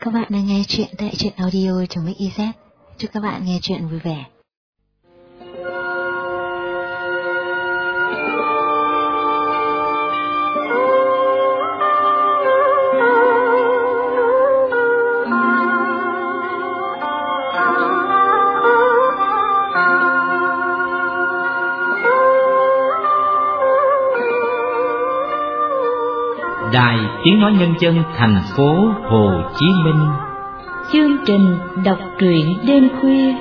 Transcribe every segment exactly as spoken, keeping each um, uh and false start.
Các bạn đang nghe chuyện tại truyện audio trong Mix i zét. Chúc các bạn nghe chuyện vui vẻ. Đài Tiếng Nói Nhân dân thành phố Hồ Chí Minh. Chương trình đọc truyện đêm khuya.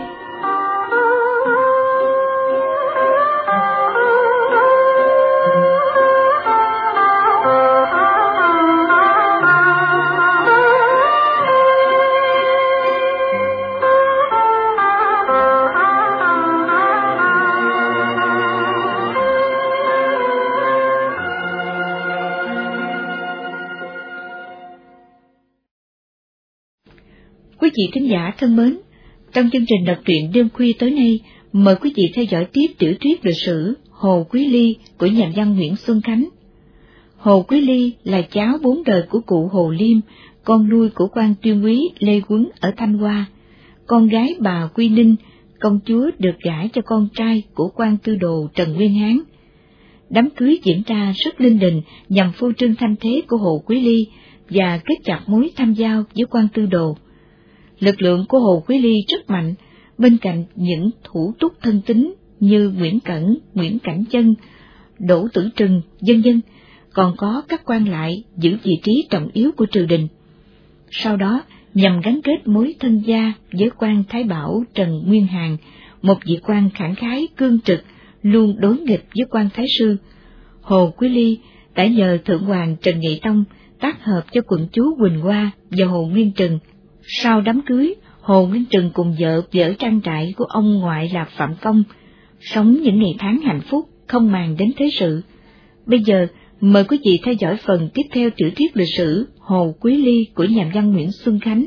Quý vị thính giả thân mến, trong chương trình đọc truyện đêm khuya tối nay, mời quý vị theo dõi tiếp tiểu thuyết lịch sử Hồ Quý Ly của nhà văn Nguyễn Xuân Khánh. Hồ Quý Ly là cháu bốn đời của cụ Hồ Liêm, con nuôi của quan tuyên úy Lê Quấn ở Thanh Hoa, con gái bà Quy Ninh, công chúa được gả cho con trai của quan tư đồ Trần Nguyên Hán. Đám cưới diễn ra rất linh đình nhằm phô trương thanh thế của Hồ Quý Ly và kết chặt mối thăm giao với quan tư đồ. Lực lượng của Hồ Quý Ly rất mạnh, bên cạnh những thủ túc thân tín như Nguyễn Cẩn, Nguyễn Cảnh Chân, Đỗ Tử Trừng, vân vân, còn có các quan lại giữ vị trí trọng yếu của triều đình. Sau đó, nhằm gắn kết mối thân gia với quan Thái Bảo Trần Nguyên Hàn, một vị quan khẳng khái cương trực, luôn đối nghịch với quan Thái Sư, Hồ Quý Ly đã nhờ Thượng hoàng Trần Nghệ Tông tác hợp cho quận chúa Quỳnh Hoa và Hồ Nguyên Trừng. Sau đám cưới, Hồ Nguyên Trừng cùng vợ dỡ trang trại của ông ngoại là Phạm Công, sống những ngày tháng hạnh phúc, không màng đến thế sự. Bây giờ, mời quý vị theo dõi phần tiếp theo tiểu thuyết lịch sử Hồ Quý Ly của nhà văn Nguyễn Xuân Khánh.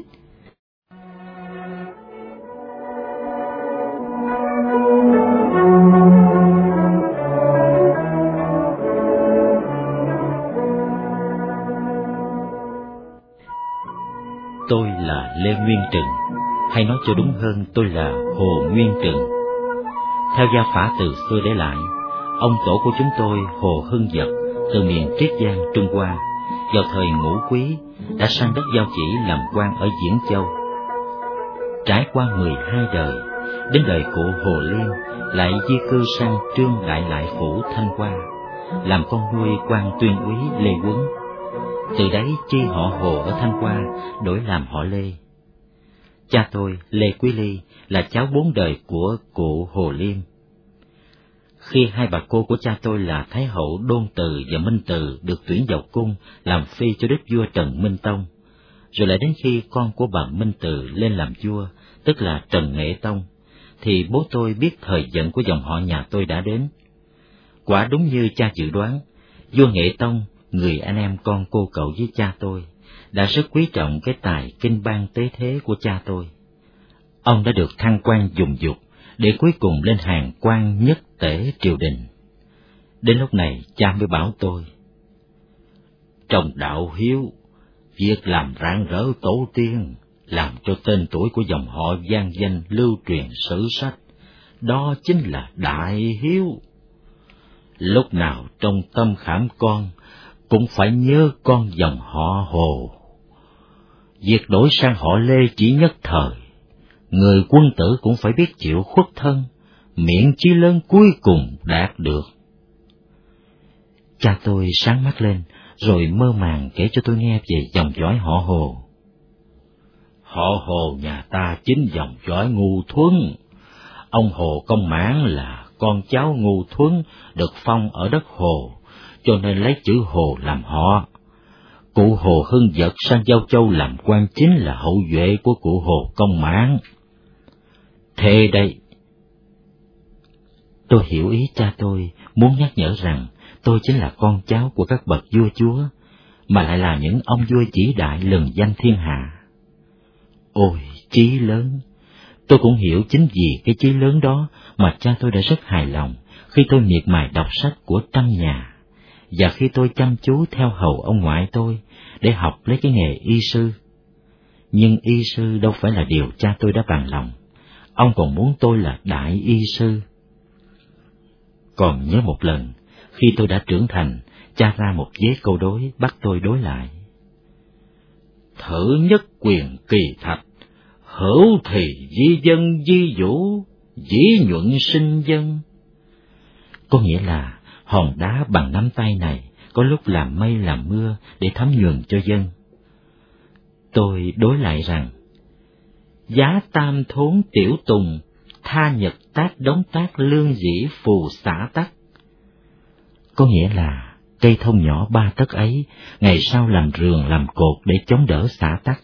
Tôi là Lê Nguyên Trừng, hay nói cho đúng hơn tôi là Hồ Nguyên Trừng. Theo gia phả từ xưa để lại, ông tổ của chúng tôi Hồ Hưng Vật từ miền Triết Giang, Trung Hoa, vào thời Ngũ Quý đã sang đất Giao Chỉ làm quan ở Diễn Châu. Trải qua mười hai đời, đến đời cụ Hồ Liêm lại di cư sang Trương Đại Lại Phủ Thanh Hoa, làm con nuôi quan tuyên úy Lê Quấn. Từ đấy chi họ Hồ ở Thanh Hoa đổi làm họ Lê. Cha tôi, Lê Quý Ly, là cháu bốn đời của cụ Hồ Liêm. Khi hai bà cô của cha tôi là Thái hậu Đôn Từ và Minh Từ được tuyển vào cung làm phi cho đức vua Trần Minh Tông, rồi lại đến khi con của bà Minh Từ lên làm vua, tức là Trần Nghệ Tông, thì bố tôi biết thời vận của dòng họ nhà tôi đã đến. Quả đúng như cha dự đoán, vua Nghệ Tông, người anh em con cô cậu với cha tôi, đã rất quý trọng cái tài kinh ban tế thế của cha tôi. Ông đã được thăng quan dùng dục, để cuối cùng lên hàng quan nhất tể triều đình. Đến lúc này cha mới bảo tôi: trong đạo hiếu, việc làm rạng rỡ tổ tiên, làm cho tên tuổi của dòng họ vang danh lưu truyền sử sách, đó chính là đại hiếu. Lúc nào trong tâm khảm con cũng phải nhớ con dòng họ Hồ. Việc đổi sang họ Lê chỉ nhất thời, người quân tử cũng phải biết chịu khuất thân, miễn chí lớn cuối cùng đạt được. Cha tôi sáng mắt lên, rồi mơ màng kể cho tôi nghe về dòng dõi họ Hồ. Họ Hồ nhà ta chính dòng dõi Ngu Thuấn. Ông Hồ Công Mãn là con cháu Ngu Thuấn, được phong ở đất Hồ, cho nên lấy chữ Hồ làm họ. Cụ Hồ Hưng Vật sang Giao Châu làm quan chính là hậu duệ của cụ Hồ Công Mãn. Thế đây, tôi hiểu ý cha tôi muốn nhắc nhở rằng tôi chính là con cháu của các bậc vua chúa, mà lại là những ông vua chỉ đại lừng danh thiên hạ. Ôi, chí lớn! Tôi cũng hiểu chính vì cái chí lớn đó mà cha tôi đã rất hài lòng khi tôi miệt mài đọc sách của trăm nhà, và khi tôi chăm chú theo hầu ông ngoại tôi để học lấy cái nghề y sư. Nhưng y sư đâu phải là điều cha tôi đã bằng lòng. Ông còn muốn tôi là đại y sư. Còn nhớ một lần, khi tôi đã trưởng thành, cha ra một vế câu đối bắt tôi đối lại. Thử nhất quyền kỳ thạch, hữu thì di dân di vũ, dĩ nhuận sinh dân. Có nghĩa là hòn đá bằng nắm tay này có lúc làm mây làm mưa để thấm nhuần cho dân. Tôi đối lại rằng, giá tam thốn tiểu tùng, tha nhật tác đống tác lương dĩ phù xả tắc. Có nghĩa là cây thông nhỏ ba tấc ấy, ngày sau làm rường làm cột để chống đỡ xả tắc.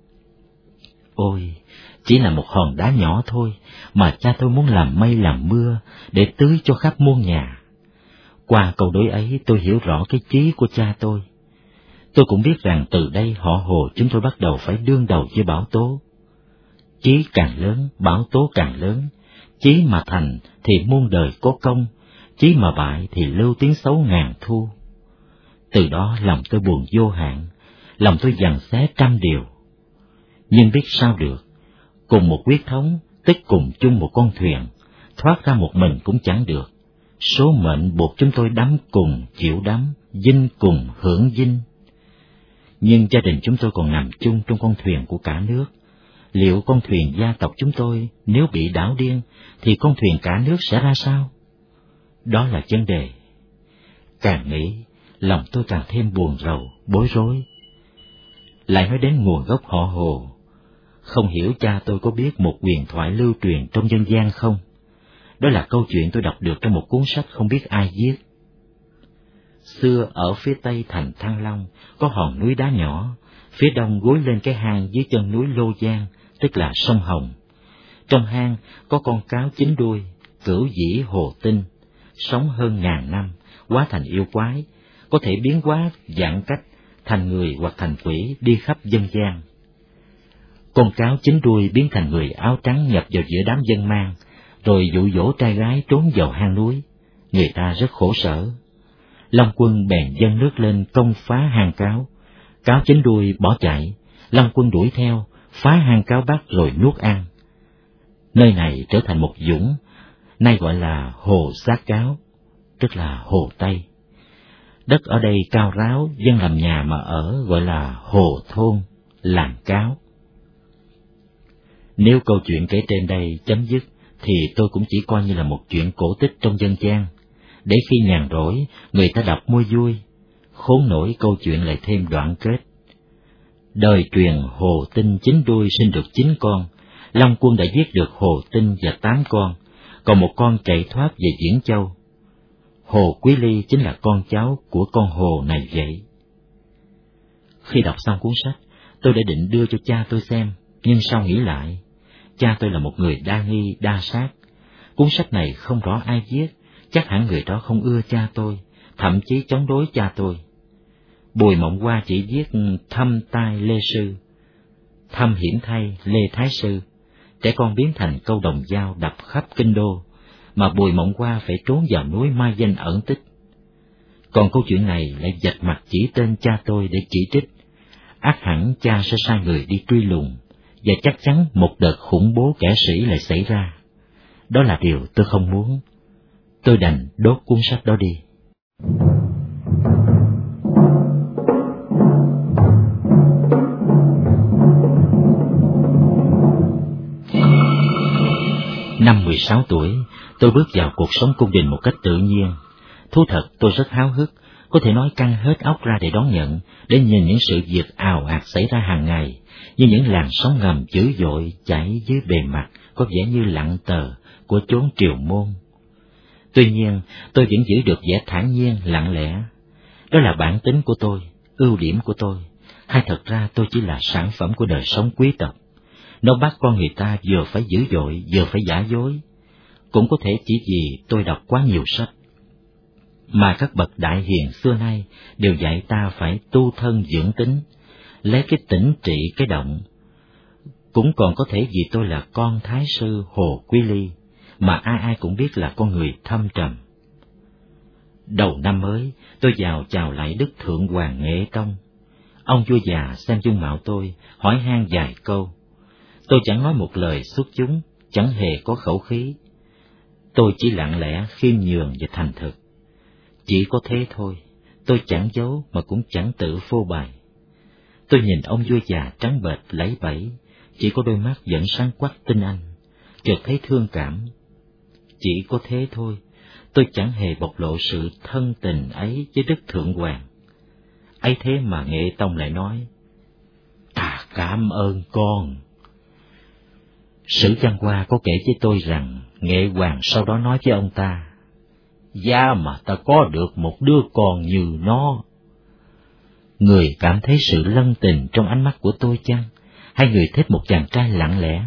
Ôi, chỉ là một hòn đá nhỏ thôi, mà cha tôi muốn làm mây làm mưa để tưới cho khắp muôn nhà. Qua câu đối ấy tôi hiểu rõ cái chí của cha tôi. Tôi cũng biết rằng từ đây họ Hồ chúng tôi bắt đầu phải đương đầu với bão tố. Chí càng lớn, bão tố càng lớn. Chí mà thành thì muôn đời có công, chí mà bại thì lưu tiếng xấu ngàn thu. Từ đó lòng tôi buồn vô hạn, lòng tôi giằng xé trăm điều. Nhưng biết sao được, cùng một huyết thống, tức cùng chung một con thuyền, thoát ra một mình cũng chẳng được. Số mệnh buộc chúng tôi đắm cùng chịu đắm, vinh cùng hưởng vinh. Nhưng gia đình chúng tôi còn nằm chung trong con thuyền của cả nước. Liệu con thuyền gia tộc chúng tôi nếu bị đảo điên, thì con thuyền cả nước sẽ ra sao? Đó là vấn đề. Càng nghĩ, lòng tôi càng thêm buồn rầu, bối rối. Lại nói đến nguồn gốc họ Hồ. Không hiểu cha tôi có biết một huyền thoại lưu truyền trong dân gian không? Đó là câu chuyện tôi đọc được trong một cuốn sách không biết ai viết. Xưa ở phía tây thành Thăng Long có hòn núi đá nhỏ, phía đông gối lên cái hang dưới chân núi Lô Giang, tức là sông Hồng. Trong hang có con cáo chín đuôi, cửu dĩ hồ tinh, sống hơn ngàn năm, hóa thành yêu quái, có thể biến hóa dạng cách thành người hoặc thành quỷ đi khắp dân gian. Con cáo chín đuôi biến thành người áo trắng nhập vào giữa đám dân mang, rồi dụ dỗ trai gái trốn vào hang núi. Người ta rất khổ sở. Long Quân bèn dâng nước lên công phá hang cáo. Cáo chín đuôi bỏ chạy, Long Quân đuổi theo, phá hang cáo bắt rồi nuốt ăn. Nơi này trở thành một dũng, nay gọi là Hồ Xác Cáo, tức là Hồ Tây. Đất ở đây cao ráo, dân làm nhà mà ở gọi là Hồ Thôn, làng cáo. Nếu câu chuyện kể trên đây chấm dứt, thì tôi cũng chỉ coi như là một chuyện cổ tích trong dân gian, để khi nhàn rỗi người ta đọc mua vui. Khốn nổi câu chuyện lại thêm đoạn kết. Đời truyền Hồ Tinh chín đuôi sinh được chín con, Long Quân đã giết được Hồ Tinh và tám con, còn một con chạy thoát về Diễn Châu. Hồ Quý Ly chính là con cháu của con hồ này vậy. Khi đọc xong cuốn sách, tôi đã định đưa cho cha tôi xem, nhưng sau nghĩ lại, cha tôi là một người đa nghi, đa sát. Cuốn sách này không rõ ai viết, chắc hẳn người đó không ưa cha tôi, thậm chí chống đối cha tôi. Bùi Mộng Hoa chỉ viết thâm tai Lê Sư, thâm hiểm thay Lê Thái Sư, trẻ con biến thành câu đồng dao đập khắp kinh đô, mà Bùi Mộng Hoa phải trốn vào núi mai danh ẩn tích. Còn câu chuyện này lại vạch mặt chỉ tên cha tôi để chỉ trích, ắt hẳn cha sẽ sai người đi truy lùng, và chắc chắn một đợt khủng bố kẻ sĩ lại xảy ra. Đó là điều tôi không muốn. Tôi đành đốt cuốn sách đó đi. Năm mười sáu tuổi, tôi bước vào cuộc sống cung đình một cách tự nhiên. Thú thật, tôi rất háo hức, có thể nói căng hết óc ra để đón nhận, để nhìn những sự việc ào ạt xảy ra hàng ngày, như những làn sóng ngầm dữ dội chảy dưới bề mặt có vẻ như lặng tờ của chốn triều môn. Tuy nhiên, tôi vẫn giữ được vẻ thản nhiên, lặng lẽ. Đó là bản tính của tôi, ưu điểm của tôi, hay thật ra tôi chỉ là sản phẩm của đời sống quý tộc. Nó bắt con người ta vừa phải dữ dội, vừa phải giả dối. Cũng có thể chỉ vì tôi đọc quá nhiều sách. Mà các bậc đại hiền xưa nay đều dạy ta phải tu thân dưỡng tính, lấy cái tĩnh trị cái động. Cũng còn có thể vì tôi là con Thái sư Hồ Quý Ly, mà ai ai cũng biết là con người thâm trầm. Đầu năm mới, tôi vào chào lại Đức Thượng Hoàng Nghệ Tông. Ông vua già xem dung mạo tôi, hỏi han vài câu. Tôi chẳng nói một lời xuất chúng, chẳng hề có khẩu khí. Tôi chỉ lặng lẽ, khiêm nhường và thành thực. Chỉ có thế thôi, tôi chẳng giấu mà cũng chẳng tự phô bày. Tôi nhìn ông vua già trắng bệch lẫy bẫy, chỉ có đôi mắt vẫn sáng quắc tinh anh, chợt thấy thương cảm. Chỉ có thế thôi, tôi chẳng hề bộc lộ sự thân tình ấy với Đức Thượng Hoàng. Ấy thế mà Nghệ Tông lại nói, ta cảm ơn con. Sử Văn Hoa có kể với tôi rằng Nghệ Hoàng sau đó nói với ông ta, giá mà ta có được một đứa con như nó. Người cảm thấy sự lân tình trong ánh mắt của tôi chăng? Hay người thích một chàng trai lặng lẽ?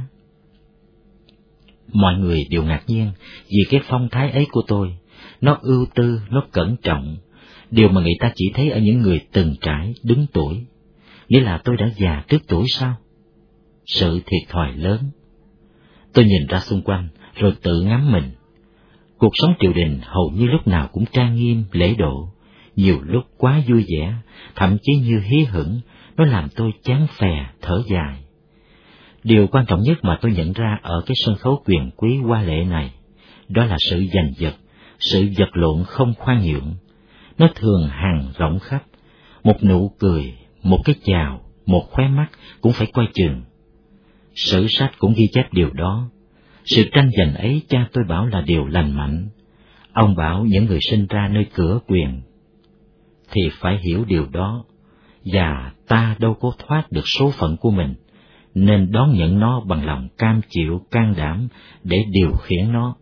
Mọi người đều ngạc nhiên vì cái phong thái ấy của tôi. Nó ưu tư, nó cẩn trọng, điều mà người ta chỉ thấy ở những người từng trải, đứng tuổi. Nghĩa là tôi đã già trước tuổi sao? Sự thiệt thòi lớn. Tôi nhìn ra xung quanh, rồi tự ngắm mình. Cuộc sống triều đình hầu như lúc nào cũng trang nghiêm, lễ độ, nhiều lúc quá vui vẻ, thậm chí như hí hửng, nó làm tôi chán phè, thở dài. Điều quan trọng nhất mà tôi nhận ra ở cái sân khấu quyền quý hoa lệ này, đó là sự giành giật, sự vật lộn không khoan nhượng. Nó thường hằn rộng khắp, một nụ cười, một cái chào, một khóe mắt cũng phải coi chừng. Sử sách cũng ghi chép điều đó. Sự tranh giành ấy cha tôi bảo là điều lành mạnh. Ông bảo những người sinh ra nơi cửa quyền thì phải hiểu điều đó, và ta đâu có thoát được số phận của mình, nên đón nhận nó bằng lòng cam chịu can đảm để điều khiển nó.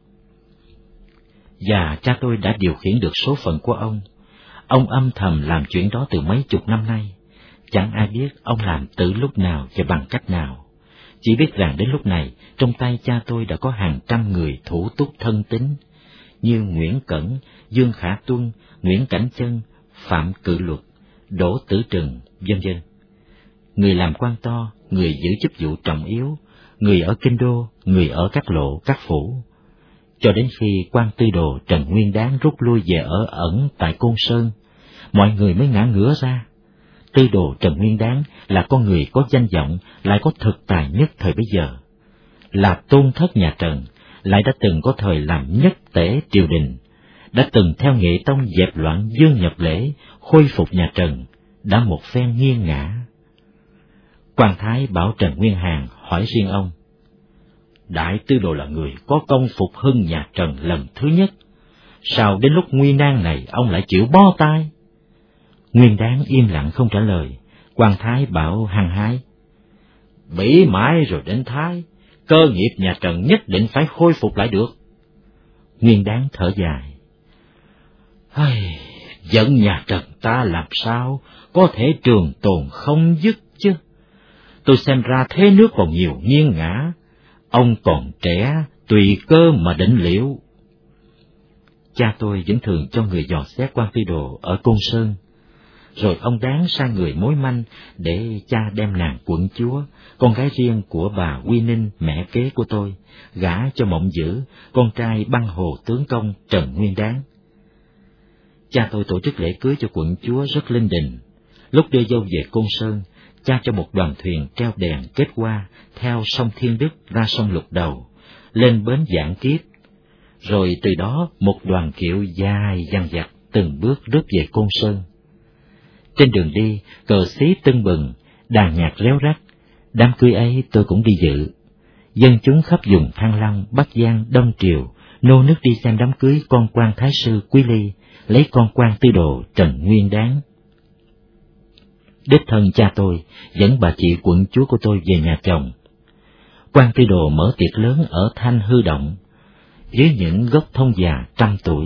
Và cha tôi đã điều khiển được số phận của ông. Ông âm thầm làm chuyện đó từ mấy chục năm nay. Chẳng ai biết ông làm từ lúc nào và bằng cách nào. Chỉ biết rằng đến lúc này, trong tay cha tôi đã có hàng trăm người thủ túc thân tín, như Nguyễn Cẩn, Dương Khả Tuân, Nguyễn Cảnh Chân, Phạm Cự Luật, Đỗ Tử Trừng, vân vân. Người làm quan to, người giữ chức vụ trọng yếu, người ở kinh đô, người ở các lộ, các phủ. Cho đến khi quan tư đồ Trần Nguyên Đán rút lui về ở ẩn tại Côn Sơn, mọi người mới ngã ngửa ra. Tư đồ Trần Nguyên Đán là con người có danh vọng, lại có thực tài nhất thời bấy giờ. Là tôn thất nhà Trần, lại đã từng có thời làm nhất tể triều đình, đã từng theo Nghệ Tông dẹp loạn Dương Nhập Lễ, khôi phục nhà Trần, đã một phen nghiêng ngã. Quan Thái bảo Trần Nguyên Hàn hỏi riêng ông, đại tư đồ là người có công phục hưng nhà Trần lần thứ nhất, sao đến lúc nguy nan này ông lại chịu bó tay? Nguyên Đán im lặng không trả lời. Quan Thái bảo hăng hái, bỉ mãi rồi đến Thái, cơ nghiệp nhà Trần nhất định phải khôi phục lại được. Nguyên Đán thở dài, ai, giận nhà Trần ta làm sao có thể trường tồn không dứt chứ? Tôi xem ra thế nước còn nhiều nghiêng ngã, ông còn trẻ, tùy cơ mà định liệu. Cha tôi vẫn thường cho người dò xét quan tư đồ ở Côn Sơn, rồi ông Đán sang người mối manh để cha đem nàng quận chúa, con gái riêng của bà Quy Ninh, mẹ kế của tôi, gả cho Mộng Dữ, con trai băng hồ tướng công Trần Nguyên Đán. Cha tôi tổ chức lễ cưới cho quận chúa rất linh đình. Lúc đưa dâu về Côn Sơn, cha cho một đoàn thuyền treo đèn kết hoa theo sông Thiên Đức ra sông Lục Đầu, lên bến Vạn Kiếp. Rồi từ đó một đoàn kiệu dài dằng dặc từng bước rước về Côn Sơn. Trên đường đi, cờ xí tưng bừng, đàn nhạc réo rắt. Đám cưới ấy tôi cũng đi dự. Dân chúng khắp vùng Thăng Long, Bắc Giang, Đông Triều nô nức đi xem đám cưới con quan thái sư Quý Ly lấy con quan tư đồ Trần Nguyên Đán. Đích thân cha tôi dẫn bà chị quận chúa của tôi về nhà chồng. Quan tư đồ mở tiệc lớn ở Thanh Hư Động, với những gốc thông già trăm tuổi.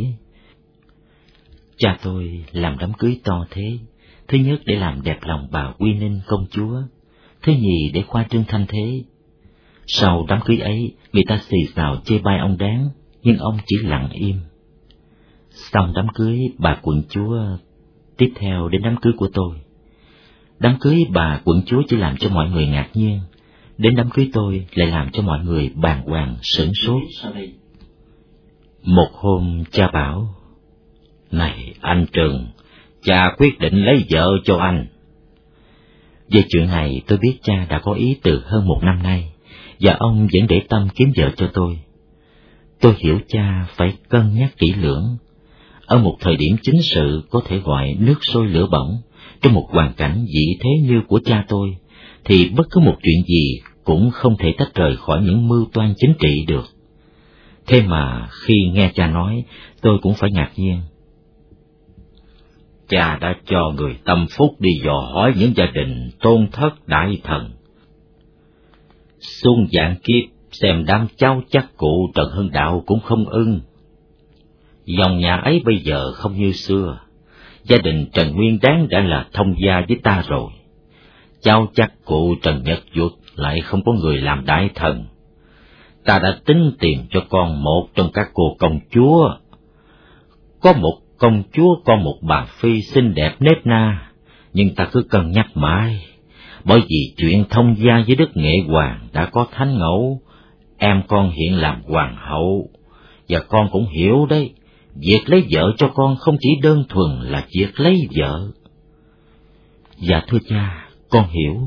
Cha tôi làm đám cưới to thế, thứ nhất để làm đẹp lòng bà Quy Ninh công chúa, thứ nhì để khoa trương thanh thế. Sau đám cưới ấy, người ta xì xào chê bai ông Đán, nhưng ông chỉ lặng im. Xong đám cưới bà quận chúa, tiếp theo đến đám cưới của tôi. Đám cưới bà quận chúa chỉ làm cho mọi người ngạc nhiên, đến đám cưới tôi lại làm cho mọi người bàng hoàng sửng sốt. Một hôm cha bảo, này anh Trừng, cha quyết định lấy vợ cho anh. Về chuyện này tôi biết cha đã có ý từ hơn một năm nay, và ông vẫn để tâm kiếm vợ cho tôi. Tôi hiểu cha phải cân nhắc kỹ lưỡng. Ở một thời điểm chính sự có thể gọi nước sôi lửa bỏng, trong một hoàn cảnh vị thế như của cha tôi, thì bất cứ một chuyện gì cũng không thể tách rời khỏi những mưu toan chính trị được. Thế mà khi nghe cha nói, tôi cũng phải ngạc nhiên. Cha đã cho người tâm phúc đi dò hỏi những gia đình tôn thất đại thần. Xuân vạn kiếp xem đám cháu chắc cụ Trần Hưng Đạo cũng không ưng. Dòng nhà ấy bây giờ không như xưa. Gia đình Trần Nguyên Đáng đã là thông gia với ta rồi. Cháu chắc cụ Trần Nhật Duật lại không có người làm đại thần. Ta đã tính tìm cho con một trong các cô công chúa. Có một công chúa con một bà phi xinh đẹp nết na, nhưng ta cứ cân nhắc mãi, bởi vì chuyện thông gia với Đức Nghệ Hoàng đã có thánh ngẫu, em con hiện làm hoàng hậu, và con cũng hiểu đấy, việc lấy vợ cho con không chỉ đơn thuần là việc lấy vợ. Dạ thưa cha, con hiểu.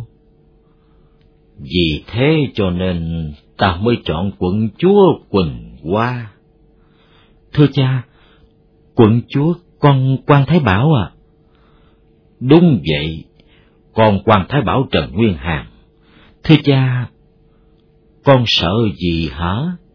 Vì thế cho nên ta mới chọn quận chúa Quỳnh Hoa. Thưa cha, quận chúa con Quan Thái Bảo à? Đúng vậy, con Quan Thái Bảo Trần Nguyên Hàn. Thưa cha, con sợ gì hả?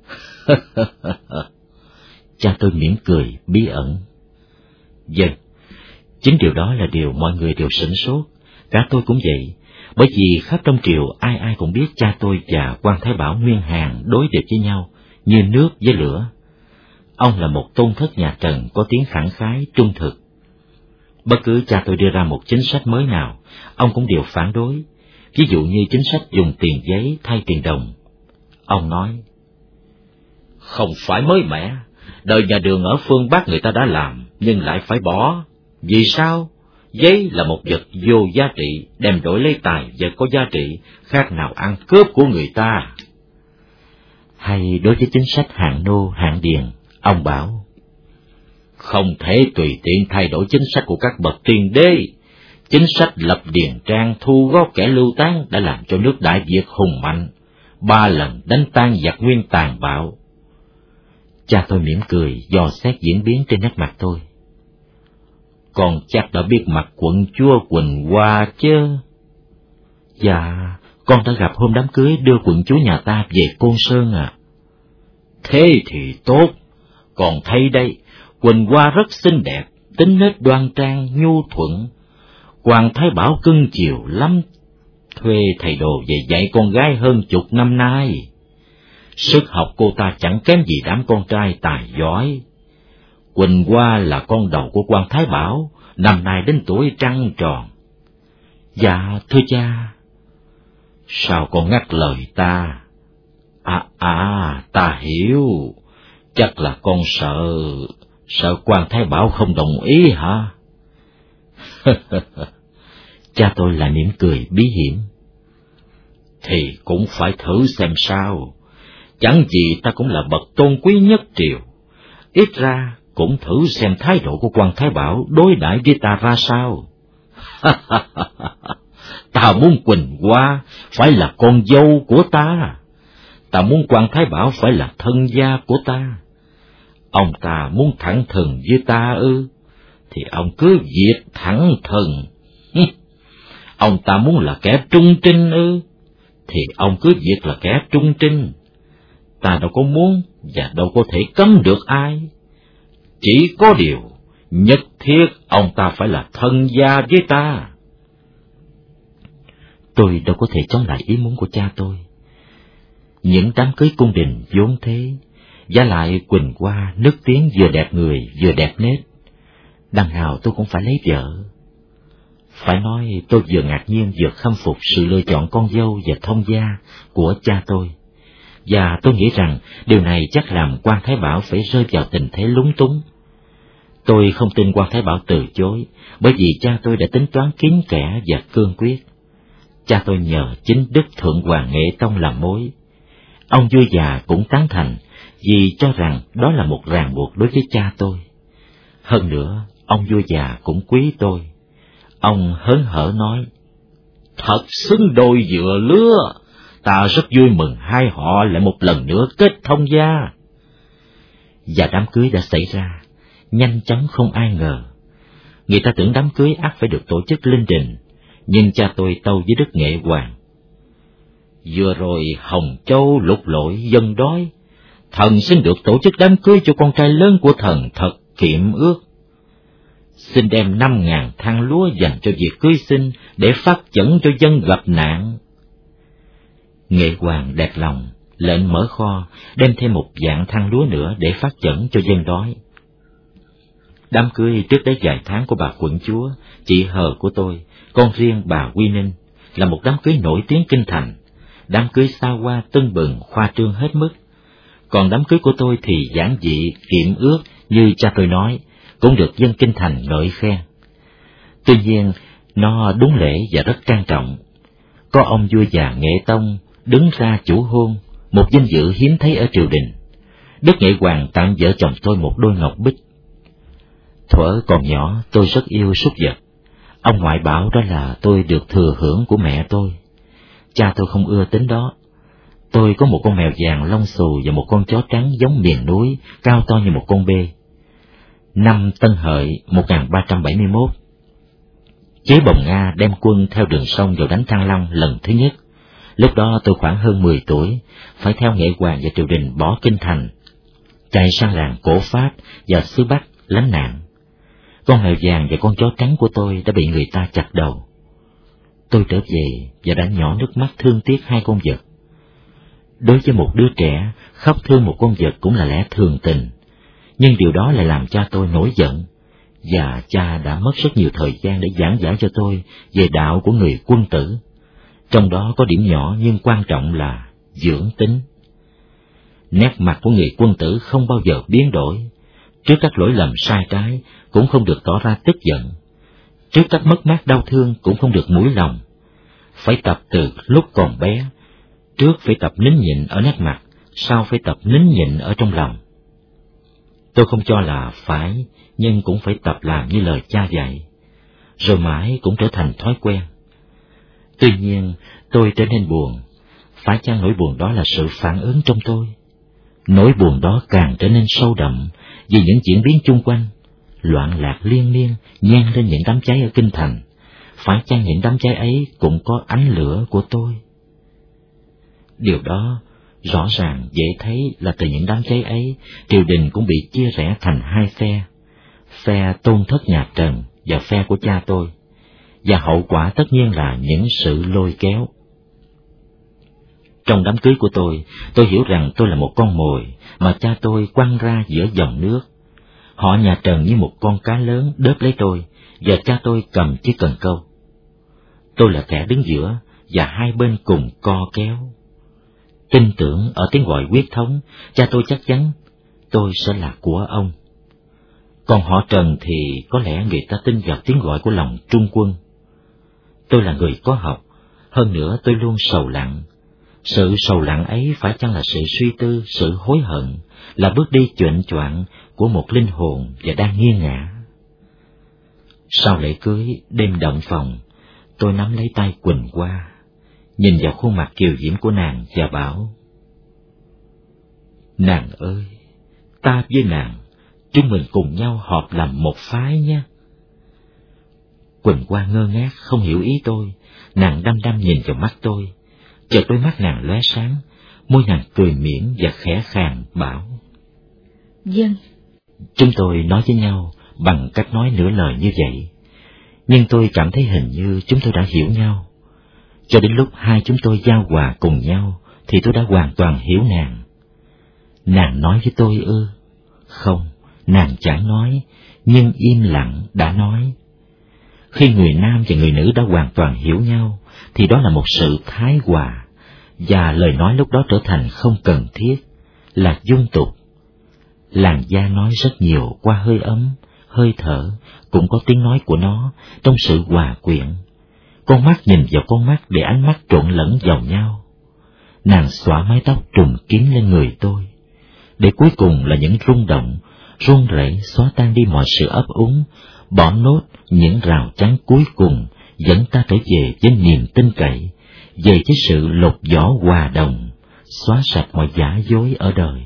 Cha tôi mỉm cười bí ẩn. Vâng, chính điều đó là điều mọi người đều sửng sốt, cả tôi cũng vậy, bởi vì khắp trong triều ai ai cũng biết cha tôi và Quan Thái Bảo Nguyên Hàn đối địch với nhau như nước với lửa. Ông là một tôn thất nhà Trần có tiếng khẳng khái, trung thực. Bất cứ cha tôi đưa ra một chính sách mới nào, ông cũng đều phản đối. Ví dụ như chính sách dùng tiền giấy thay tiền đồng. Ông nói, không phải mới mẻ, đời nhà Đường ở phương Bắc người ta đã làm, nhưng lại phải bỏ. Vì sao? Giấy là một vật vô giá trị, đem đổi lấy tài vật có giá trị, khác nào ăn cướp của người ta. Hay đối với chính sách hạn nô, hạn điền, ông bảo, không thể tùy tiện thay đổi chính sách của các bậc tiên đế. Chính sách lập điền trang thu góp kẻ lưu tán đã làm cho nước Đại Việt hùng mạnh, ba lần đánh tan giặc Nguyên tàn bạo. Cha tôi mỉm cười dò xét diễn biến trên nét mặt tôi. Con chắc đã biết mặt quận chúa Quỳnh Hoa chứ? Dạ, con đã gặp hôm đám cưới đưa quận chúa nhà ta về Côn Sơn à. Thế thì tốt, còn thấy đây, Quỳnh Hoa rất xinh đẹp, tính nết đoan trang, nhu thuận. Quan Thái Bảo cưng chiều lắm, thuê thầy đồ về dạy con gái hơn chục năm nay. Sức học cô ta chẳng kém gì đám con trai tài giỏi. Quỳnh Hoa là con đầu của Quan Thái Bảo, năm nay đến tuổi trăng tròn. Dạ, thưa cha. Sao con ngắt lời ta? À, à, ta hiểu. Chắc là con sợ, sợ Quan Thái Bảo không đồng ý hả? Cha tôi lại mỉm cười bí hiểm. Thì cũng phải thử xem sao. Chẳng gì ta cũng là bậc tôn quý nhất triều. Ít ra cũng thử xem thái độ của Quan Thái Bảo đối đãi với ta ra sao. Ta muốn Quỳnh Hoa phải là con dâu của ta. Ta muốn Quan Thái Bảo phải là thân gia của ta. Ông ta muốn thẳng thừng với ta ư, thì ông cứ việc thẳng thừng. Ông ta muốn là kẻ trung trinh ư, thì ông cứ việc là kẻ trung trinh. Ta đâu có muốn và đâu có thể cấm được ai. Chỉ có điều, nhất thiết ông ta phải là thân gia với ta. Tôi đâu có thể chống lại ý muốn của cha tôi. Những đám cưới cung đình vốn thế, giá lại Quỳnh Hoa nức tiếng vừa đẹp người vừa đẹp nết. Đằng nào tôi cũng phải lấy vợ. Phải nói tôi vừa ngạc nhiên vừa khâm phục sự lựa chọn con dâu và thông gia của cha tôi. Và tôi nghĩ rằng điều này chắc làm Quan Thái Bảo phải rơi vào tình thế lúng túng. Tôi không tin Quan Thái Bảo từ chối, bởi vì cha tôi đã tính toán kín kẽ và cương quyết. Cha tôi nhờ chính Đức Thượng Hoàng Nghệ Tông làm mối. Ông vua già cũng tán thành, vì cho rằng đó là một ràng buộc đối với cha tôi. Hơn nữa, ông vua già cũng quý tôi. Ông hớn hở nói, Thật xứng đôi dựa lứa, ta rất vui mừng hai họ lại một lần nữa kết thông gia. Và đám cưới đã xảy ra, nhanh chóng không ai ngờ. Người ta tưởng đám cưới ắt phải được tổ chức linh đình, nhưng cha tôi tâu với Đức Nghệ Hoàng: vừa rồi Hồng Châu lục lội dân đói, thần xin được tổ chức đám cưới cho con trai lớn của thần thật kiệm ước. Xin đem năm ngàn thang lúa dành cho việc cưới xin để phát chẩn cho dân gặp nạn. Nghệ Hoàng đẹp lòng, lệnh mở kho, đem thêm một vạn thang lúa nữa để phát chẩn cho dân đói. Đám cưới trước đấy vài tháng của bà quận chúa, chị Hờ của tôi, con riêng bà Quy Ninh, là một đám cưới nổi tiếng kinh thành. Đám cưới xa hoa tưng bừng, khoa trương hết mức. Còn đám cưới của tôi thì giản dị, kiệm ước như cha tôi nói, cũng được dân kinh thành ngợi khen. Tuy nhiên, nó đúng lễ và rất trang trọng. Có ông vua già Nghệ Tông đứng ra chủ hôn, một vinh dự hiếm thấy ở triều đình. Đức Nghệ Hoàng tặng vợ chồng tôi một đôi ngọc bích. Thuở còn nhỏ, tôi rất yêu súc vật. Ông ngoại bảo đó là tôi được thừa hưởng của mẹ tôi. Cha tôi không ưa tính đó. Tôi có một con mèo vàng lông xù và một con chó trắng giống miền núi, cao to như một con bê. Năm Tân Hợi một nghìn ba trăm bảy mươi mốt, chế Bồng Nga đem quân theo đường sông vào đánh Thăng Long lần thứ nhất. Lúc đó tôi khoảng hơn mười tuổi, phải theo Nghệ Hoàng và triều đình bỏ kinh thành, chạy sang làng Cổ Pháp và xứ Bắc lánh nạn. Con mèo vàng và con chó trắng của tôi đã bị người ta chặt đầu. Tôi trở về và đã nhỏ nước mắt thương tiếc hai con vật. Đối với một đứa trẻ, khóc thương một con vật cũng là lẽ thường tình, nhưng điều đó lại làm cha tôi nổi giận, và cha đã mất rất nhiều thời gian để giảng giải cho tôi về đạo của người quân tử. Trong đó có điểm nhỏ nhưng quan trọng là dưỡng tính. Nét mặt của người quân tử không bao giờ biến đổi. Trước các lỗi lầm sai trái cũng không được tỏ ra tức giận. Trước các mất mát đau thương cũng không được mũi lòng. Phải tập từ lúc còn bé. Trước phải tập nín nhịn ở nét mặt, sau phải tập nín nhịn ở trong lòng. Tôi không cho là phải, nhưng cũng phải tập làm như lời cha dạy, rồi mãi cũng trở thành thói quen. Tuy nhiên, tôi trở nên buồn. Phải chăng nỗi buồn đó là sự phản ứng trong tôi? Nỗi buồn đó càng trở nên sâu đậm vì những diễn biến chung quanh, loạn lạc liên miên nhen lên những đám cháy ở kinh thành. Phải chăng những đám cháy ấy cũng có ánh lửa của tôi? Điều đó rõ ràng dễ thấy là từ những đám cháy ấy, triều đình cũng bị chia rẽ thành hai phe, phe tôn thất nhà Trần và phe của cha tôi, và hậu quả tất nhiên là những sự lôi kéo. Trong đám cưới của tôi, tôi hiểu rằng tôi là một con mồi mà cha tôi quăng ra giữa dòng nước. Họ nhà Trần như một con cá lớn đớp lấy tôi, và cha tôi cầm chiếc cần câu. Tôi là kẻ đứng giữa, và hai bên cùng co kéo. Tin tưởng ở tiếng gọi quyết thống, cha tôi chắc chắn tôi sẽ là của ông. Còn họ Trần thì có lẽ người ta tin vào tiếng gọi của lòng trung quân. Tôi là người có học, hơn nữa tôi luôn sầu lặng. Sự sầu lặng ấy phải chăng là sự suy tư, sự hối hận, là bước đi choạng choạng của một linh hồn và đang nghiêng ngã. Sau lễ cưới, đêm động phòng, tôi nắm lấy tay Quỳnh Hoa, nhìn vào khuôn mặt kiều diễm của nàng và bảo: nàng ơi, ta với nàng, chúng mình cùng nhau họp làm một phái nhé. Quỳnh Hoa ngơ ngác không hiểu ý tôi, nàng đăm đăm nhìn vào mắt tôi. Chợt đôi mắt nàng lóe sáng, môi nàng cười mỉm và khẽ khàng bảo: Vâng. Chúng tôi nói với nhau bằng cách nói nửa lời như vậy, nhưng tôi cảm thấy hình như chúng tôi đã hiểu nhau. Cho đến lúc hai chúng tôi giao hòa cùng nhau, thì tôi đã hoàn toàn hiểu nàng. Nàng nói với tôi ư? Không, nàng chẳng nói, nhưng im lặng đã nói. Khi người nam và người nữ đã hoàn toàn hiểu nhau, thì đó là một sự thái hòa, và lời nói lúc đó trở thành không cần thiết, là dung tục. Làn da nói rất nhiều qua hơi ấm, hơi thở, cũng có tiếng nói của nó trong sự hòa quyện. Con mắt nhìn vào con mắt để ánh mắt trộn lẫn vào nhau. Nàng xõa mái tóc trùm kín lên người tôi, để cuối cùng là những rung động, run rẩy xóa tan đi mọi sự ấp úng, bỏ nốt những rào chắn cuối cùng dẫn ta trở về với niềm tin cậy, về với sự lột vỏ hòa đồng, xóa sạch mọi giả dối ở đời.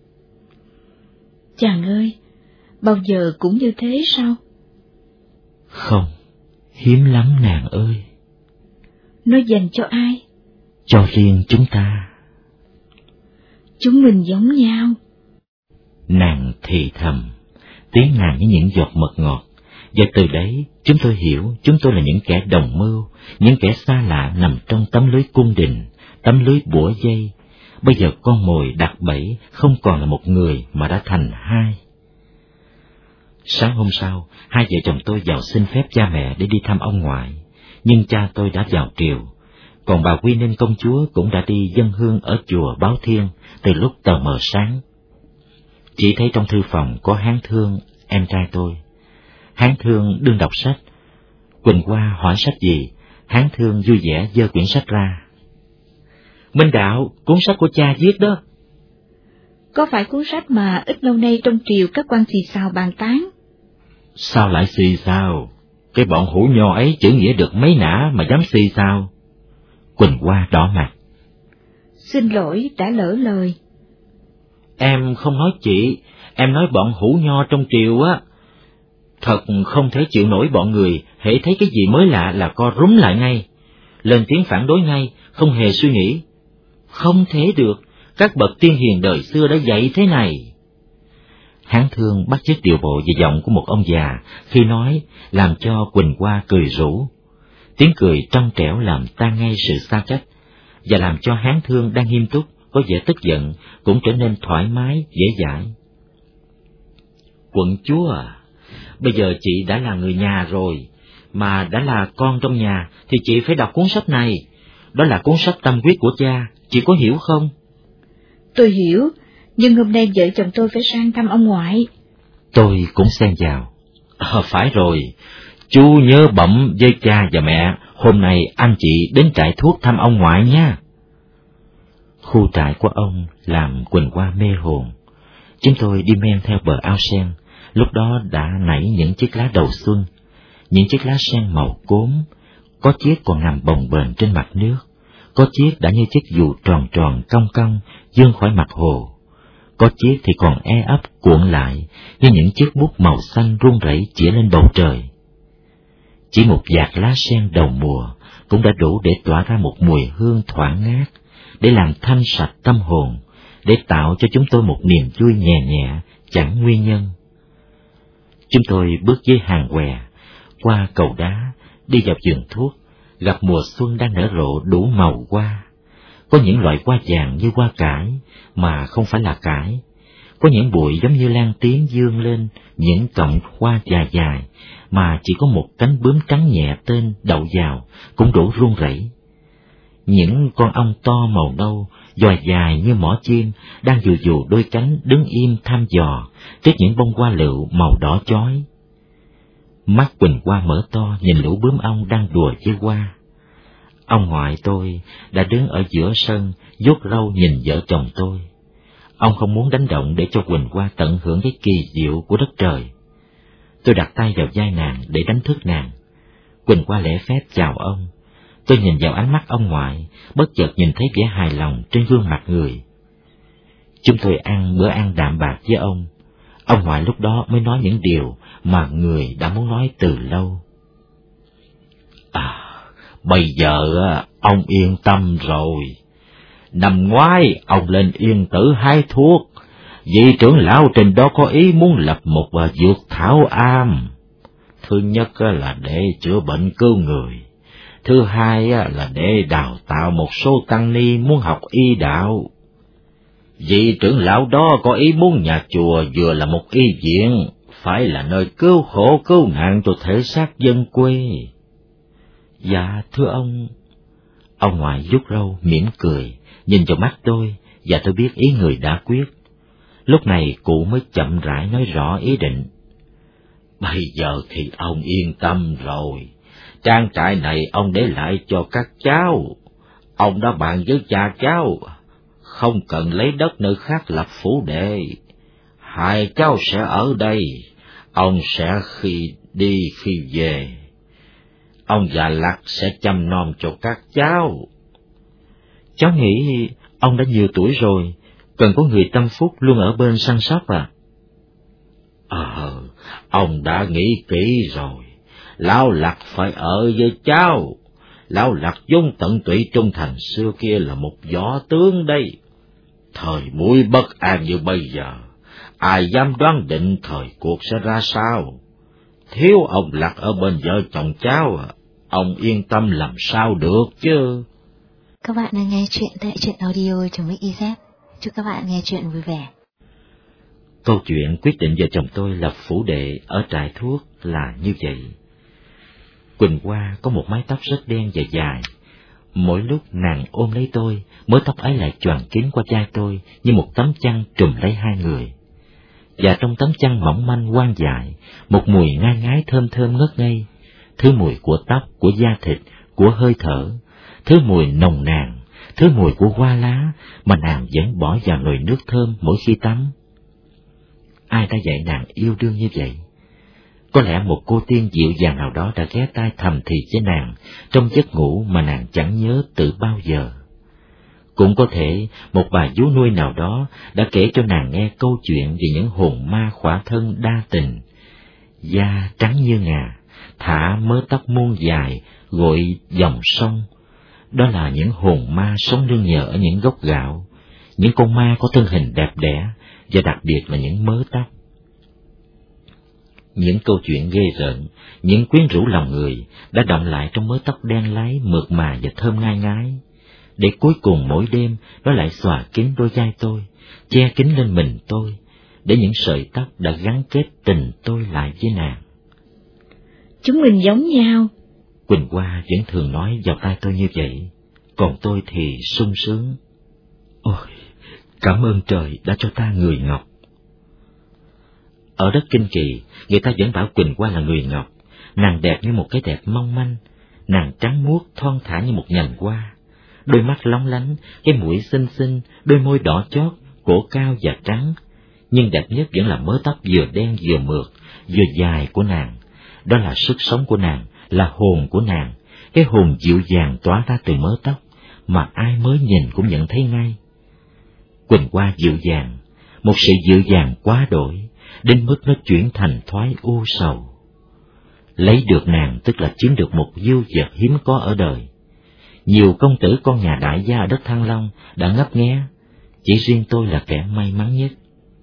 Chàng ơi, bao giờ cũng như thế sao? Không, hiếm lắm nàng ơi. Nó dành cho ai? Cho riêng chúng ta. Chúng mình giống nhau. Nàng thì thầm, tiếng nàng như những giọt mật ngọt, và từ đấy chúng tôi hiểu chúng tôi là những kẻ đồng mưu, những kẻ xa lạ nằm trong tấm lưới cung đình, tấm lưới bủa dây. Bây giờ con mồi đặt bẫy không còn là một người mà đã thành hai. Sáng hôm sau, hai vợ chồng tôi vào xin phép cha mẹ để đi thăm ông ngoại, nhưng cha tôi đã vào triều, còn bà Quy Ninh công chúa cũng đã đi dâng hương ở chùa Báo Thiên từ lúc tờ mờ sáng. Chỉ thấy trong thư phòng có Hán Thương, em trai tôi. Hán Thương đương đọc sách. Quỳnh Hoa hỏi sách gì, Hán Thương vui vẻ giơ quyển sách ra. Minh Đạo, cuốn sách của cha viết đó. Có phải cuốn sách mà ít lâu nay trong triều các quan xì xào bàn tán? Sao lại xì xào? Cái bọn hủ nho ấy chữ nghĩa được mấy nã mà dám xì xào? Quỳnh Hoa đỏ mặt. Xin lỗi đã lỡ lời. Em không nói chị, em nói bọn hủ nho trong triều á. Thật không thể chịu nổi bọn người, hễ thấy cái gì mới lạ là co rúm lại ngay, lên tiếng phản đối ngay, không hề suy nghĩ. Không thể được, các bậc tiên hiền đời xưa đã dạy thế này. Hán Thương bắt chước điệu bộ và giọng của một ông già khi nói, làm cho Quỳnh Hoa cười rũ. Tiếng cười trong trẻo làm tan ngay sự xa cách, và làm cho Hán Thương đang nghiêm túc, có vẻ tức giận, cũng trở nên thoải mái, dễ dãi. Quận chúa à, bây giờ chị đã là người nhà rồi, mà đã là con trong nhà thì chị phải đọc cuốn sách này. Đó là cuốn sách tâm huyết của cha, chị có hiểu không? Tôi hiểu, nhưng hôm nay vợ chồng tôi phải sang thăm ông ngoại. Tôi cũng xen vào. À, phải rồi, chú nhớ bẩm với cha và mẹ, hôm nay anh chị đến trại thuốc thăm ông ngoại nha. Khu trại của ông làm Quỳnh Hoa mê hồn. Chúng tôi đi men theo bờ ao sen, lúc đó đã nảy những chiếc lá đầu xuân, những chiếc lá sen màu cốm, có chiếc còn nằm bồng bềnh trên mặt nước, có chiếc đã như chiếc dù tròn tròn cong cong vươn khỏi mặt hồ, có chiếc thì còn e ấp cuộn lại như những chiếc bút màu xanh run rẩy chĩa lên bầu trời. Chỉ một vạt lá sen đầu mùa cũng đã đủ để tỏa ra một mùi hương thoảng ngát, để làm thanh sạch tâm hồn, để tạo cho chúng tôi một niềm vui nhẹ nhẹ, chẳng nguyên nhân. Chúng tôi bước dưới hàng què, qua cầu đá, đi vào vườn thuốc, gặp mùa xuân đang nở rộ đủ màu hoa. Có những loại hoa vàng như hoa cải, mà không phải là cải. Có những bụi giống như lan tím dương lên, những cọng hoa dài dài, mà chỉ có một cánh bướm trắng nhẹ tên đậu vào, cũng đủ run rẩy. Những con ong to màu nâu, dòi dài như mỏ chim, đang dù dù đôi cánh đứng im thăm dò trước những bông hoa lựu màu đỏ chói. Mắt Quỳnh Hoa mở to nhìn lũ bướm ong đang đùa với hoa. Ông ngoại tôi đã đứng ở giữa sân, vuốt râu nhìn vợ chồng tôi. Ông không muốn đánh động để cho Quỳnh Hoa tận hưởng cái kỳ diệu của đất trời. Tôi đặt tay vào vai nàng để đánh thức nàng. Quỳnh Hoa lễ phép chào ông. Tôi nhìn vào ánh mắt ông ngoại, bất chợt nhìn thấy vẻ hài lòng trên gương mặt người. Chúng tôi ăn bữa ăn đạm bạc với ông. Ông ngoại lúc đó mới nói những điều mà người đã muốn nói từ lâu. À, bây giờ ông yên tâm rồi. Năm ngoái ông lên Yên Tử hái thuốc, vị trưởng lão trên đó có ý muốn lập một dược thảo am. Thứ nhất là để chữa bệnh cứu người, thứ hai là để đào tạo một số tăng ni muốn học y đạo. Vị trưởng lão đó có ý muốn nhà chùa vừa là một y viện, phải là nơi cứu khổ cứu nạn cho thể xác dân quê. Dạ thưa ông. Ông ngoại vuốt râu mỉm cười, nhìn vào mắt tôi, và tôi biết ý người đã quyết. Lúc này cụ mới chậm rãi nói rõ ý định. Bây giờ thì ông yên tâm rồi, trang trại này ông để lại cho các cháu. Ông đã bàn với cha cháu, không cần lấy đất nơi khác lập phủ đệ. Hai cháu sẽ ở đây, ông sẽ khi đi khi về. ông già Lặc sẽ chăm nom cho các cháu. Cháu nghĩ ông đã nhiều tuổi rồi, cần có người tâm phúc luôn ở bên săn sóc à? Ờ, ông đã nghĩ kỹ rồi. Lão Lặc phải ở với cháu. Lão Lặc vốn tận tụy trung thành xưa kia là một võ tướng đây. Thời buổi bất an như bây giờ, ai dám đoán định thời cuộc sẽ ra sao? Thiếu ông Lặc ở bên vợ chồng cháu, ông yên tâm làm sao được chứ. Các bạn đang nghe chuyện tại truyện audio chấm i z. Chúc các bạn nghe chuyện vui vẻ. Câu chuyện quyết định vợ chồng tôi lập phủ đệ ở trại thuốc là như vậy. Quỳnh Hoa có một mái tóc rất đen và dài. Mỗi lúc nàng ôm lấy tôi, mớ tóc ấy lại choàng kín qua vai tôi như một tấm chăn trùm lấy hai người. Và trong tấm chăn mỏng manh hoang dại, một mùi ngai ngái thơm thơm ngất ngây, thứ mùi của tóc, của da thịt, của hơi thở, thứ mùi nồng nàn, thứ mùi của hoa lá mà nàng vẫn bỏ vào nồi nước thơm mỗi khi tắm. Ai đã dạy nàng yêu đương như vậy? Có lẽ một cô tiên dịu dàng nào đó đã ghé tai thầm thì với nàng trong giấc ngủ mà nàng chẳng nhớ từ bao giờ. Cũng có thể một bà vú nuôi nào đó đã kể cho nàng nghe câu chuyện về những hồn ma khỏa thân đa tình, da trắng như ngà, thả mớ tóc muôn dài, gội dòng sông. Đó là những hồn ma sống nương nhờ ở những gốc gạo, những con ma có thân hình đẹp đẽ, và đặc biệt là những mớ tóc. Những câu chuyện ghê rợn, những quyến rũ lòng người đã đọng lại trong mớ tóc đen láy, mượt mà và thơm ngai ngái, để cuối cùng mỗi đêm nó lại xòa kín đôi vai tôi, che kín lên mình tôi, để những sợi tóc đã gắn kết tình tôi lại với nàng. Chúng mình giống nhau. Quỳnh Hoa vẫn thường nói vào tai tôi như vậy, còn tôi thì sung sướng. Ôi, cảm ơn trời đã cho ta người ngọc. Ở đất Kinh Kỳ, người ta vẫn bảo Quỳnh Hoa là người ngọc. Nàng đẹp như một cái đẹp mong manh, nàng trắng muốt thon thả như một nhành hoa, đôi mắt lóng lánh, cái mũi xinh xinh, đôi môi đỏ chót, cổ cao và trắng. Nhưng đẹp nhất vẫn là mớ tóc vừa đen vừa mượt, vừa dài của nàng. Đó là sức sống của nàng, là hồn của nàng, cái hồn dịu dàng tỏa ra từ mớ tóc, mà ai mới nhìn cũng nhận thấy ngay. Quỳnh Hoa dịu dàng, một sự dịu dàng quá đổi, đến mức nó chuyển thành thoái u sầu. Lấy được nàng tức là chiếm được một dư vật hiếm có ở đời. Nhiều công tử con nhà đại gia ở đất Thăng Long đã ngấp nghé, chỉ riêng tôi là kẻ may mắn nhất.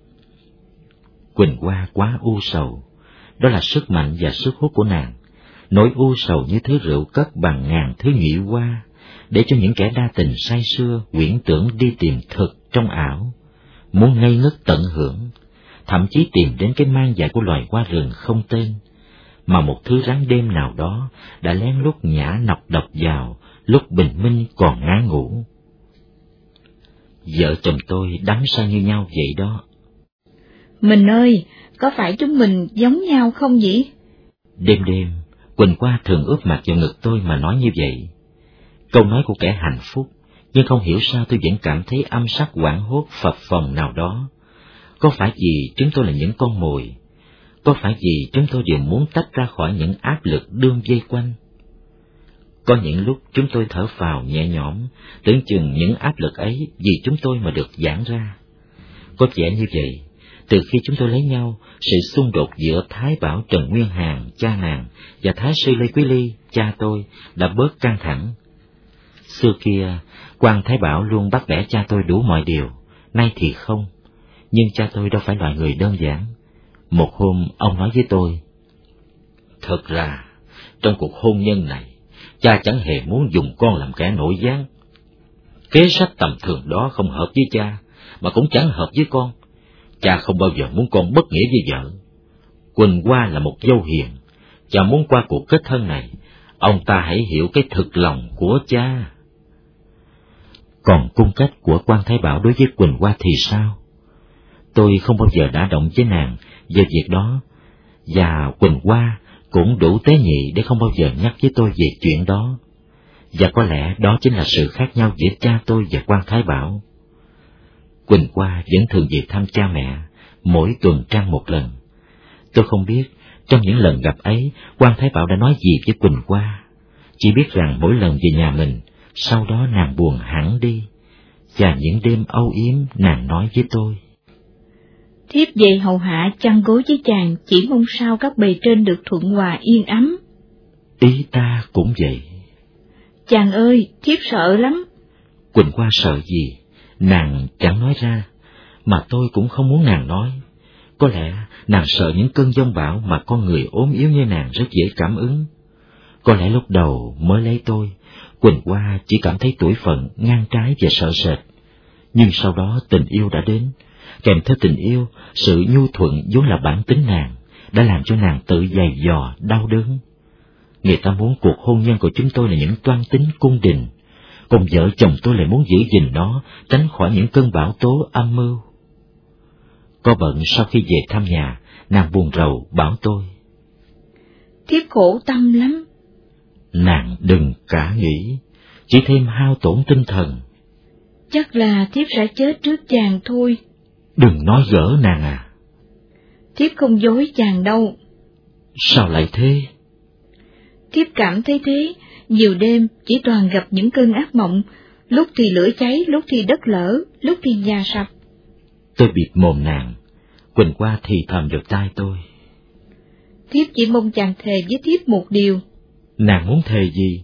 Quỳnh Hoa quá u sầu, đó là sức mạnh và sức hút của nàng. Nỗi u sầu như thứ rượu cất bằng ngàn thứ nhụy hoa, để cho những kẻ đa tình say sưa quyển tưởng đi tìm thực trong ảo, muốn ngây ngất tận hưởng, thậm chí tìm đến cái mang dại của loài hoa rừng không tên, mà một thứ rắn đêm nào đó đã lén lút nhả nọc độc vào lúc bình minh còn ngái ngủ. Vợ chồng tôi đắm say như nhau vậy đó. Mình ơi, có phải chúng mình giống nhau không nhỉ? Đêm đêm, Quỳnh Hoa thường ướp mặt vào ngực tôi mà nói như vậy. Câu nói của kẻ hạnh phúc, nhưng không hiểu sao tôi vẫn cảm thấy âm sắc hoảng hốt phập phồng nào đó. Có phải vì chúng tôi là những con mồi? Có phải vì chúng tôi đều muốn tách ra khỏi những áp lực đương vây quanh? Có những lúc chúng tôi thở phào nhẹ nhõm, tưởng chừng những áp lực ấy vì chúng tôi mà được giãn ra. Có vẻ như vậy, từ khi chúng tôi lấy nhau, sự xung đột giữa Thái Bảo Trần Nguyên Hàn, cha nàng, và Thái sư Lê Quý Ly, cha tôi, đã bớt căng thẳng. Xưa kia, quan Thái Bảo luôn bắt bẻ cha tôi đủ mọi điều, nay thì không. Nhưng cha tôi đâu phải loại người đơn giản. Một hôm ông nói với tôi, thật ra, trong cuộc hôn nhân này, cha chẳng hề muốn dùng con làm kẻ nội gián. Kế sách tầm thường đó không hợp với cha, mà cũng chẳng hợp với con. Cha không bao giờ muốn con bất nghĩa với vợ. Quỳnh Hoa là một dâu hiền, cha muốn qua cuộc kết thân này, ông ta hãy hiểu cái thực lòng của cha. Còn cung cách của quan Thái Bảo đối với Quỳnh Hoa thì sao? Tôi không bao giờ đã động với nàng về việc đó, và Quỳnh Hoa cũng đủ tế nhị để không bao giờ nhắc với tôi về chuyện đó. Và có lẽ đó chính là sự khác nhau giữa cha tôi và quan Thái Bảo. Quỳnh Hoa vẫn thường về thăm cha mẹ, mỗi tuần trăng một lần. Tôi không biết trong những lần gặp ấy, quan Thái Bảo đã nói gì với Quỳnh Hoa. Chỉ biết rằng mỗi lần về nhà mình, sau đó nàng buồn hẳn đi, và những đêm âu yếm nàng nói với tôi: Thiếp về hầu hạ chăn gối với chàng, chỉ mong sao các bề trên được thuận hòa yên ấm. Ý ta cũng vậy. Chàng ơi, thiếp sợ lắm. Quỳnh Hoa sợ gì? Nàng chẳng nói ra, mà tôi cũng không muốn nàng nói. Có lẽ nàng sợ những cơn giông bão mà con người ốm yếu như nàng rất dễ cảm ứng. Có lẽ lúc đầu mới lấy tôi, Quỳnh Hoa chỉ cảm thấy tủi phận, ngang trái và sợ sệt. Nhưng sau đó tình yêu đã đến, kèm theo tình yêu, sự nhu thuận vốn là bản tính nàng, đã làm cho nàng tự dày dò, đau đớn. Người ta muốn cuộc hôn nhân của chúng tôi là những toan tính cung đình, còn vợ chồng tôi lại muốn giữ gìn nó, tránh khỏi những cơn bão tố âm mưu. Có bận sau khi về thăm nhà, nàng buồn rầu bảo tôi: Thiếp khổ tâm lắm. Nàng đừng cả nghĩ, chỉ thêm hao tổn tinh thần. Chắc là thiếp sẽ chết trước chàng thôi. Đừng nói gỡ nàng à. Thiếp không dối chàng đâu. Sao lại thế? Thiếp cảm thấy thế, nhiều đêm chỉ toàn gặp những cơn ác mộng, lúc thì lửa cháy, lúc thì đất lở, lúc thì nhà sập. Tôi bịt mồm nàng, Quỳnh Hoa thì thầm được tai tôi: Thiếp chỉ mong chàng thề với thiếp một điều. Nàng muốn thề gì?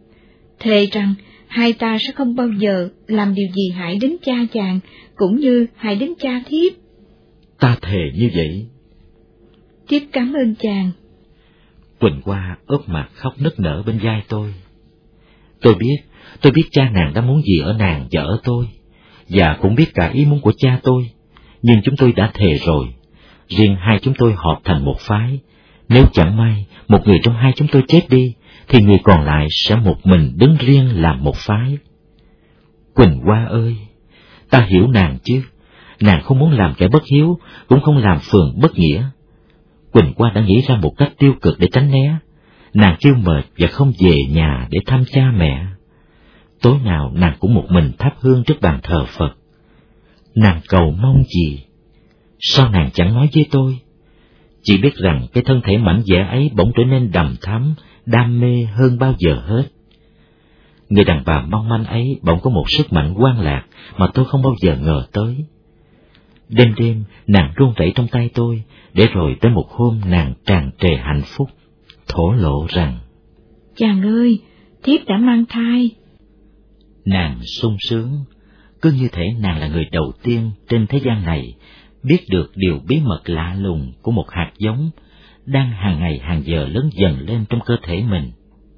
Thề rằng hai ta sẽ không bao giờ làm điều gì hại đến cha chàng, cũng như hại đến cha thiếp. Ta thề như vậy. Thiếp cảm ơn chàng. Quỳnh Hoa úp mặt khóc nức nở bên vai tôi. Tôi biết, tôi biết cha nàng đã muốn gì ở nàng và ở tôi, và cũng biết cả ý muốn của cha tôi, nhưng chúng tôi đã thề rồi, riêng hai chúng tôi họp thành một phái. Nếu chẳng may một người trong hai chúng tôi chết đi, thì người còn lại sẽ một mình đứng riêng làm một phái. Quỳnh Hoa ơi, ta hiểu nàng chứ, nàng không muốn làm kẻ bất hiếu, cũng không làm phường bất nghĩa. Quỳnh Hoa đã nghĩ ra một cách tiêu cực để tránh né. Nàng kêu mệt và không về nhà để thăm cha mẹ. Tối nào nàng cũng một mình thắp hương trước bàn thờ Phật. Nàng cầu mong gì? Sao nàng chẳng nói với tôi? Chỉ biết rằng cái thân thể mảnh dẻ ấy bỗng trở nên đằm thắm, đam mê hơn bao giờ hết. Người đàn bà mong manh ấy bỗng có một sức mạnh quan lạc mà tôi không bao giờ ngờ tới. Đêm đêm nàng run rẩy trong tay tôi, để rồi tới một hôm nàng tràn trề hạnh phúc, thổ lộ rằng: Chàng ơi, thiếp đã mang thai. Nàng sung sướng, cứ như thể nàng là người đầu tiên trên thế gian này biết được điều bí mật lạ lùng của một hạt giống đang hàng ngày hàng giờ lớn dần lên trong cơ thể mình.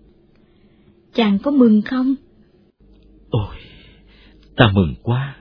Chàng có mừng không? Ôi, ta mừng quá.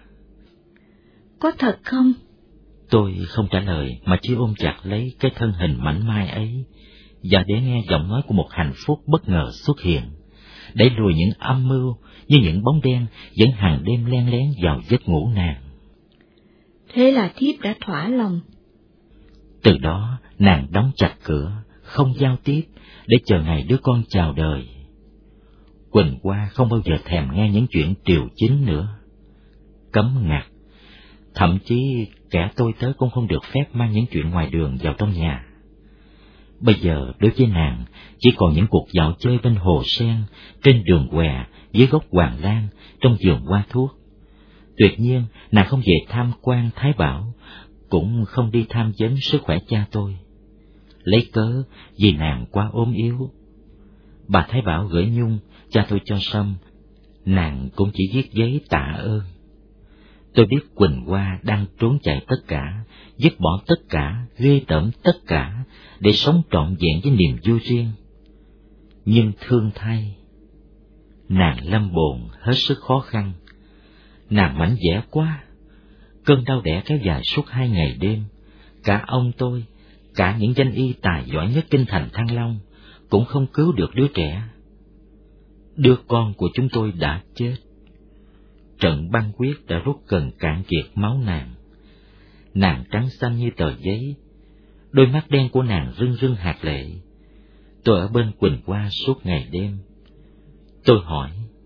Có thật không? Tôi không trả lời mà chỉ ôm chặt lấy cái thân hình mảnh mai ấy, và để nghe giọng nói của một hạnh phúc bất ngờ xuất hiện, để lùi những âm mưu như những bóng đen vẫn hàng đêm len lén vào giấc ngủ nàng. Thế là thiếp đã thỏa lòng. Từ đó nàng đóng chặt cửa, không giao tiếp, để chờ ngày đứa con chào đời. Quỳnh Hoa không bao giờ thèm nghe những chuyện triều chính nữa. Cấm ngặt, thậm chí kẻ tôi tớ cũng không được phép mang những chuyện ngoài đường vào trong nhà. Bây giờ đối với nàng chỉ còn những cuộc dạo chơi bên hồ sen, trên đường què, dưới gốc hoàng lan, trong vườn hoa thuốc. Tuyệt nhiên nàng không về tham quan Thái Bảo, cũng không đi tham vấn sức khỏe cha tôi, lấy cớ vì nàng quá ốm yếu. Bà Thái Bảo gửi nhung, cha tôi cho Sâm, nàng cũng chỉ viết giấy tạ ơn. Tôi biết Quỳnh Hoa đang trốn chạy tất cả, dứt bỏ tất cả, ghê tởm tất cả, để sống trọn vẹn với niềm vui riêng. Nhưng thương thay, nàng lâm bồn hết sức khó khăn. Nàng mảnh dẻ quá, cơn đau đẻ kéo dài suốt hai ngày đêm. Cả ông tôi, cả những danh y tài giỏi nhất kinh thành Thăng Long cũng không cứu được đứa trẻ. Đứa con của chúng tôi đã chết. Trận băng huyết đã rút gần cạn kiệt máu nàng. Nàng trắng xanh như tờ giấy, đôi mắt đen của nàng rưng rưng hạt lệ. Tôi ở bên Quỳnh Hoa suốt ngày đêm. Tôi hỏi,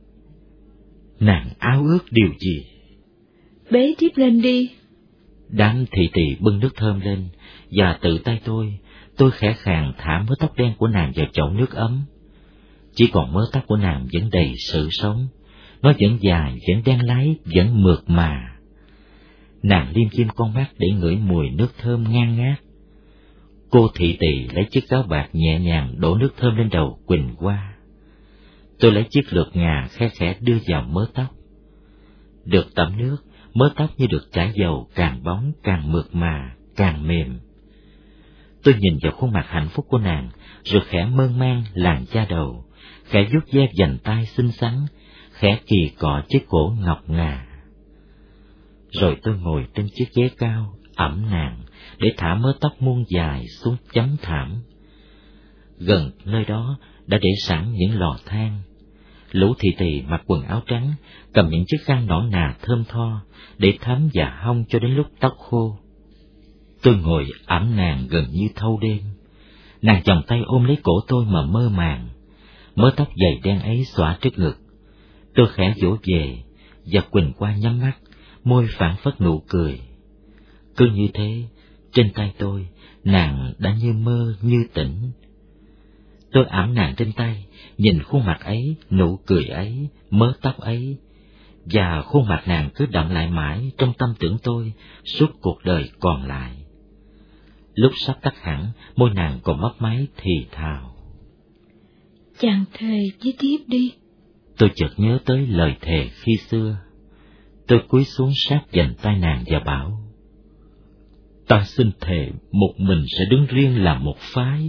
nàng ao ước điều gì? Bế thiếp lên đi. Đám thị tỳ bưng nước thơm lên, và tự tay tôi, tôi khẽ khàng thả mớ tóc đen của nàng vào chậu nước ấm. Chỉ còn mớ tóc của nàng vẫn đầy sự sống, nó vẫn dài, vẫn đen láy, vẫn mượt mà. Nàng liêm diêm con mắt để ngửi mùi nước thơm ngang ngát. Cô thị tỳ lấy chiếc gáo bạc nhẹ nhàng đổ nước thơm lên đầu Quỳnh Hoa. Tôi lấy chiếc lược ngà khe khẽ đưa vào mớ tóc. Được tẩm nước, mớ tóc như được chải dầu, càng bóng, càng mượt mà, càng mềm. Tôi nhìn vào khuôn mặt hạnh phúc của nàng, rồi khẽ mơn man làn da đầu, khẽ vuốt ve vành tay xinh xắn, khẽ kỳ cọ chiếc cổ ngọc ngà. Rồi tôi ngồi trên chiếc ghế cao, ẵm nàng, để thả mớ tóc muôn dài xuống chấm thảm. Gần nơi đó đã để sẵn những lò than. Lũ thị tỳ mặc quần áo trắng, cầm những chiếc khăn nõn nà thơm tho, để thấm và hong cho đến lúc tóc khô. Tôi ngồi ẵm nàng gần như thâu đêm. Nàng vòng tay ôm lấy cổ tôi mà mơ màng. Mớ tóc dày đen ấy xõa trước ngực. Tôi khẽ vỗ về, và Quỳnh Hoa nhắm mắt, môi phảng phất nụ cười. Cứ như thế, trên tay tôi, nàng đã như mơ như tỉnh. Tôi ẵm nàng trên tay, nhìn khuôn mặt ấy, nụ cười ấy, mớ tóc ấy, và khuôn mặt nàng cứ đọng lại mãi trong tâm tưởng tôi suốt cuộc đời còn lại. Lúc sắp tắt hẳn, môi nàng còn mấp máy thì thào: Chàng thề với tiếp đi. Tôi chợt nhớ tới lời thề khi xưa. Tôi cúi xuống sát vành tay nàng và bảo: Ta xin thề một mình sẽ đứng riêng làm một phái.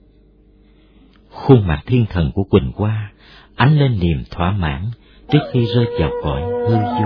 Khuôn mặt thiên thần của Quỳnh Hoa ánh lên niềm thỏa mãn trước khi rơi vào cõi hư vô.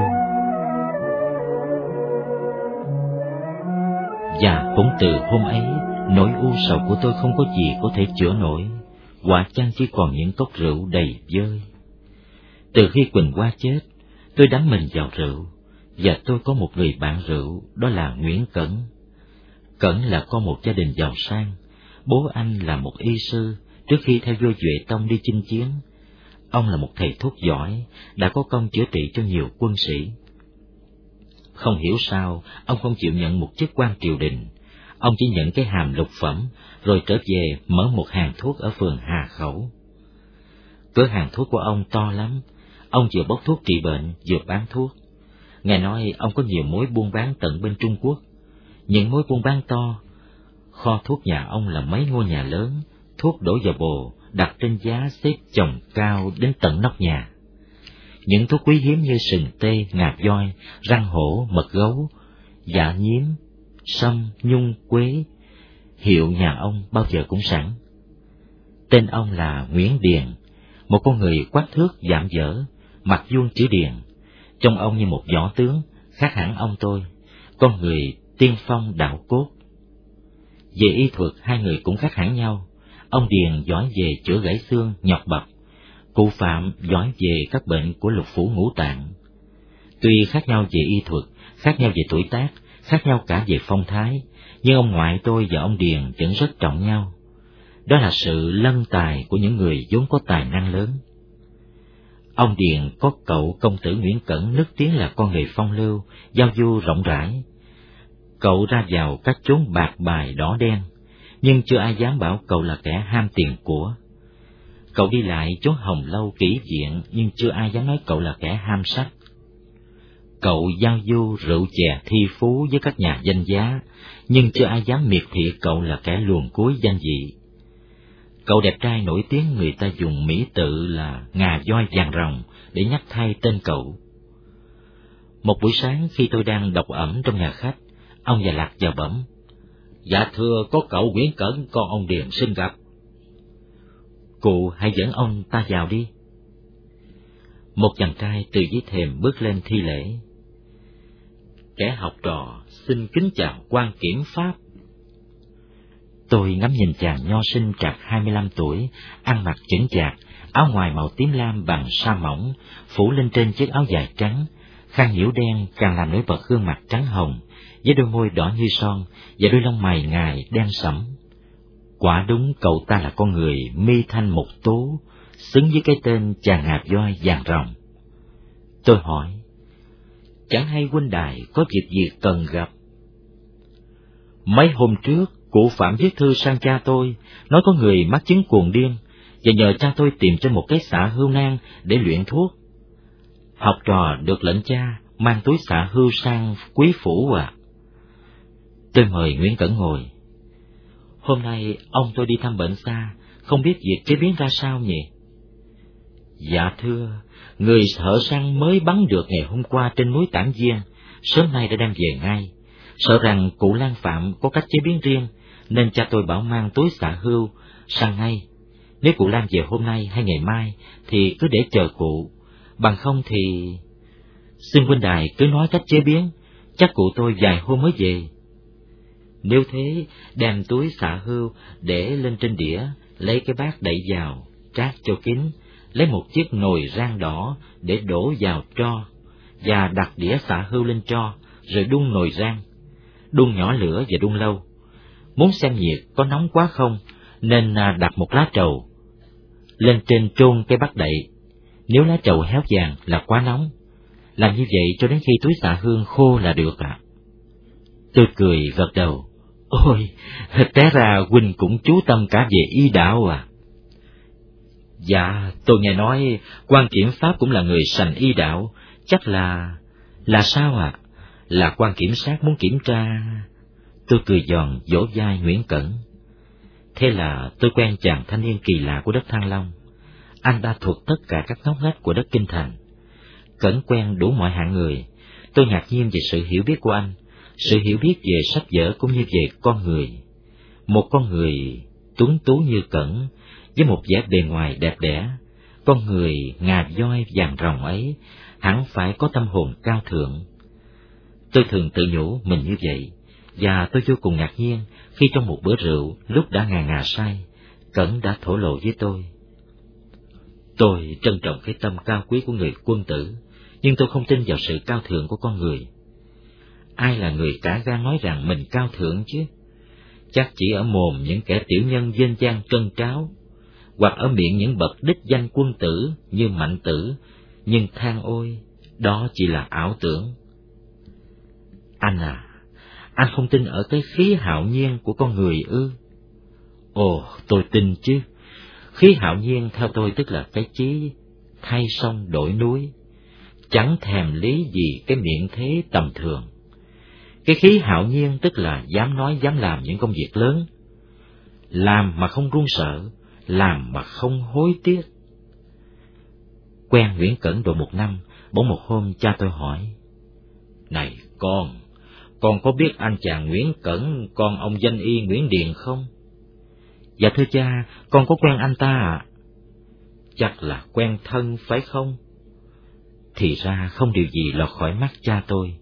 Và cũng từ hôm ấy, nỗi u sầu của tôi không có gì có thể chữa nổi, quả chăng chỉ còn những cốc rượu đầy vơi. Từ khi Quỳnh Hoa chết, tôi đắm mình vào rượu, và tôi có một người bạn rượu, đó là Nguyễn Cẩn. Cẩn là con một gia đình giàu sang, bố anh là một y sư trước khi theo vua Duệ Tông đi chinh chiến. Ông là một thầy thuốc giỏi, đã có công chữa trị cho nhiều quân sĩ. Không hiểu sao, ông không chịu nhận một chức quan triều đình. Ông chỉ nhận cái hàm lục phẩm, rồi trở về mở một hàng thuốc ở phường Hà Khẩu. Cửa hàng thuốc của ông to lắm, ông vừa bốc thuốc trị bệnh, vừa bán thuốc. Nghe nói ông có nhiều mối buôn bán tận bên Trung Quốc. Những mối buôn bán to, kho thuốc nhà ông là mấy ngôi nhà lớn, thuốc đổ vào bồ, đặt trên giá xếp chồng cao đến tận nóc nhà. Những thuốc quý hiếm như sừng tê, ngà voi, răng hổ, mật gấu, dạ nhiếm, sâm, nhung, quế, hiệu nhà ông bao giờ cũng sẵn. Tên ông là Nguyễn Điền, một con người quát thước dạm dở, mặt vuông chữ điền. Trông ông như một võ tướng, khác hẳn ông tôi, con người tiên phong đạo cốt. Về y thuật hai người cũng khác hẳn nhau. Ông Điền giỏi về chữa gãy xương, nhọc bập, cụ Phạm giỏi về các bệnh của lục phủ ngũ tạng. Tuy khác nhau về y thuật, khác nhau về tuổi tác, khác nhau cả về phong thái, nhưng ông ngoại tôi và ông Điền vẫn rất trọng nhau. Đó là sự lân tài của những người vốn có tài năng lớn. Ông Điền có cậu công tử Nguyễn Cẩn nức tiếng là con người phong lưu, giao du rộng rãi. Cậu ra vào các chốn bạc bài đỏ đen, nhưng chưa ai dám bảo cậu là kẻ ham tiền của. Cậu đi lại chốn hồng lâu kỹ viện, nhưng chưa ai dám nói cậu là kẻ ham sắc. Cậu giao du rượu chè thi phú với các nhà danh giá, nhưng chưa ai dám miệt thị cậu là kẻ luồn cuối danh vị. Cậu đẹp trai nổi tiếng, người ta dùng mỹ tự là ngà voi vàng rồng để nhắc thay tên cậu. Một buổi sáng khi tôi đang độc ẩm trong nhà khách, ông già Lạc vào bẩm: Dạ thưa, có cậu Nguyễn Cẩn con ông Điền xin gặp. Cụ hãy dẫn ông ta vào đi. Một chàng trai từ dưới thềm bước lên thi lễ. Kẻ học trò xin kính chào quan kiểm pháp. Tôi ngắm nhìn chàng nho sinh trạc hai mươi lăm tuổi, ăn mặc chững chạc, áo ngoài màu tím lam bằng sa mỏng, phủ lên trên chiếc áo dài trắng, khăn nhiễu đen càng làm nổi bật gương mặt trắng hồng, với đôi môi đỏ như son và đôi lông mày ngài đen sẫm. Quả đúng cậu ta là con người mi thanh mục tú, xứng với cái tên chàng ngà voi vàng rồng. Tôi hỏi: Chẳng hay huynh đài có việc gì cần gặp? Mấy hôm trước, cụ Phạm viết thư sang cha tôi, nói có người mắc chứng cuồng điên, và nhờ cha tôi tìm cho một cái xạ hưu nang để luyện thuốc. Học trò được lệnh cha mang túi xạ hưu sang quý phủ à. Tôi mời Nguyễn Cẩn ngồi. Hôm nay ông tôi đi thăm bệnh xa, không biết việc chế biến ra sao nhỉ? Dạ thưa, người thợ săn mới bắn được ngày hôm qua trên núi Tản Viên, sớm nay đã đem về ngay. Sợ rằng cụ Lan Phạm có cách chế biến riêng, nên cha tôi bảo mang túi xạ hưu sang ngay. Nếu cụ Lan về hôm nay hay ngày mai thì cứ để chờ cụ, bằng không thì... Xin huynh đài cứ nói cách chế biến, chắc cụ tôi vài hôm mới về. Nếu thế, đem túi xạ hưu để lên trên đĩa, lấy cái bát đậy vào, trát cho kín, lấy một chiếc nồi rang đỏ để đổ vào tro, và đặt đĩa xạ hưu lên tro, rồi đun nồi rang. Đun nhỏ lửa và đun lâu. Muốn xem nhiệt có nóng quá không, nên đặt một lá trầu lên trên chôn cái bát đậy. Nếu lá trầu héo vàng là quá nóng. Làm như vậy cho đến khi túi xạ hương khô là được ạ. À. Tôi cười gật đầu. Ôi, té ra huynh cũng chú tâm cả về y đạo à. Dạ, tôi nghe nói quan kiểm pháp cũng là người sành y đạo, chắc là... Là sao ạ? À? Là quan kiểm sát muốn kiểm tra... Tôi cười giòn vỗ vai Nguyễn Cẩn. Thế là tôi quen chàng thanh niên kỳ lạ của đất Thăng Long. Anh đã thuộc tất cả các ngóc ngách của đất Kinh Thành. Cẩn quen đủ mọi hạng người. Tôi ngạc nhiên về sự hiểu biết của anh, sự hiểu biết về sách vở cũng như về con người. Một con người tuấn tú như Cẩn, với một vẻ bề ngoài đẹp đẽ, con người ngà voi vàng ròng ấy, hẳn phải có tâm hồn cao thượng. Tôi thường tự nhủ mình như vậy, và tôi vô cùng ngạc nhiên khi trong một bữa rượu, lúc đã ngà ngà say, Cẩn đã thổ lộ với tôi. Tôi trân trọng cái tâm cao quý của người quân tử, nhưng tôi không tin vào sự cao thượng của con người. Ai là người cả gan nói rằng mình cao thượng chứ? Chắc chỉ ở mồm những kẻ tiểu nhân dên dang trân tráo, hoặc ở miệng những bậc đích danh quân tử như Mạnh Tử, nhưng than ôi, đó chỉ là ảo tưởng. Anh à, anh không tin ở cái khí hạo nhiên của con người ư? Ồ, tôi tin chứ. Khí hạo nhiên theo tôi tức là cái chí thay sông đổi núi, chẳng thèm lý gì cái miệng thế tầm thường. Cái khí hạo nhiên tức là dám nói dám làm những công việc lớn, làm mà không run sợ, làm mà không hối tiếc. Quen Nguyễn Cẩn độ một năm, bỗng một hôm cha tôi hỏi: Này con, con có biết anh chàng Nguyễn Cẩn, con ông danh y Nguyễn Điền không? Dạ thưa cha, con có quen anh ta ạ. À? Chắc là quen thân phải không? Thì ra không điều gì lọt khỏi mắt cha tôi.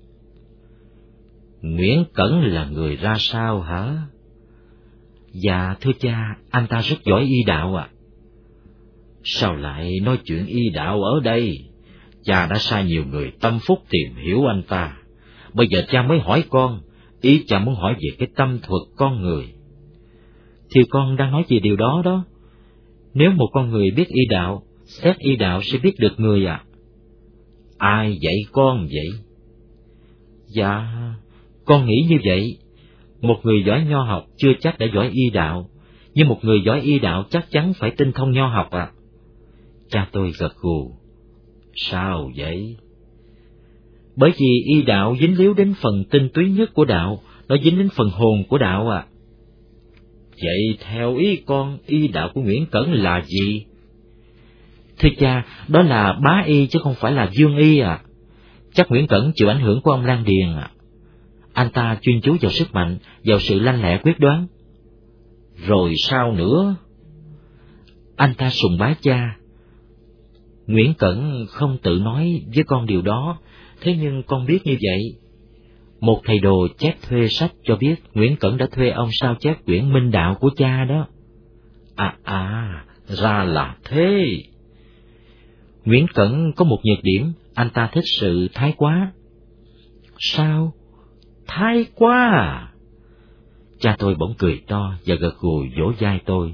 Nguyễn Cẩn là người ra sao hả? Dạ thưa cha, anh ta rất giỏi y đạo ạ. À. Sao lại nói chuyện y đạo ở đây? Cha đã sai nhiều người tâm phúc tìm hiểu anh ta. Bây giờ cha mới hỏi con, ý cha muốn hỏi về cái tâm thuật con người. Thì con đang nói về điều đó đó. Nếu một con người biết y đạo, xét y đạo sẽ biết được người ạ. À. Ai dạy con vậy? Dạ, con nghĩ như vậy. Một người giỏi nho học chưa chắc đã giỏi y đạo, nhưng một người giỏi y đạo chắc chắn phải tinh thông nho học ạ. À. Cha tôi gật gù. Sao vậy? Bởi vì y đạo dính líu đến phần tinh túy nhất của đạo, nó dính đến phần hồn của đạo à. Vậy theo ý con, y đạo của Nguyễn Cẩn là gì? Thưa cha, đó là bá y chứ không phải là dương y à. Chắc Nguyễn Cẩn chịu ảnh hưởng của ông Lan Điền à. Anh ta chuyên chú vào sức mạnh, vào sự lanh lẹ quyết đoán. Rồi sao nữa? Anh ta sùng bái cha. Nguyễn Cẩn không tự nói với con điều đó, thế nhưng con biết như vậy. Một thầy đồ chép thuê sách cho biết Nguyễn Cẩn đã thuê ông sao chép quyển Minh Đạo của cha đó. À à, ra là thế. Nguyễn Cẩn có một nhược điểm, anh ta thích sự thái quá. Sao? Thái quá à? Cha tôi bỗng cười to và gật gù vỗ vai tôi.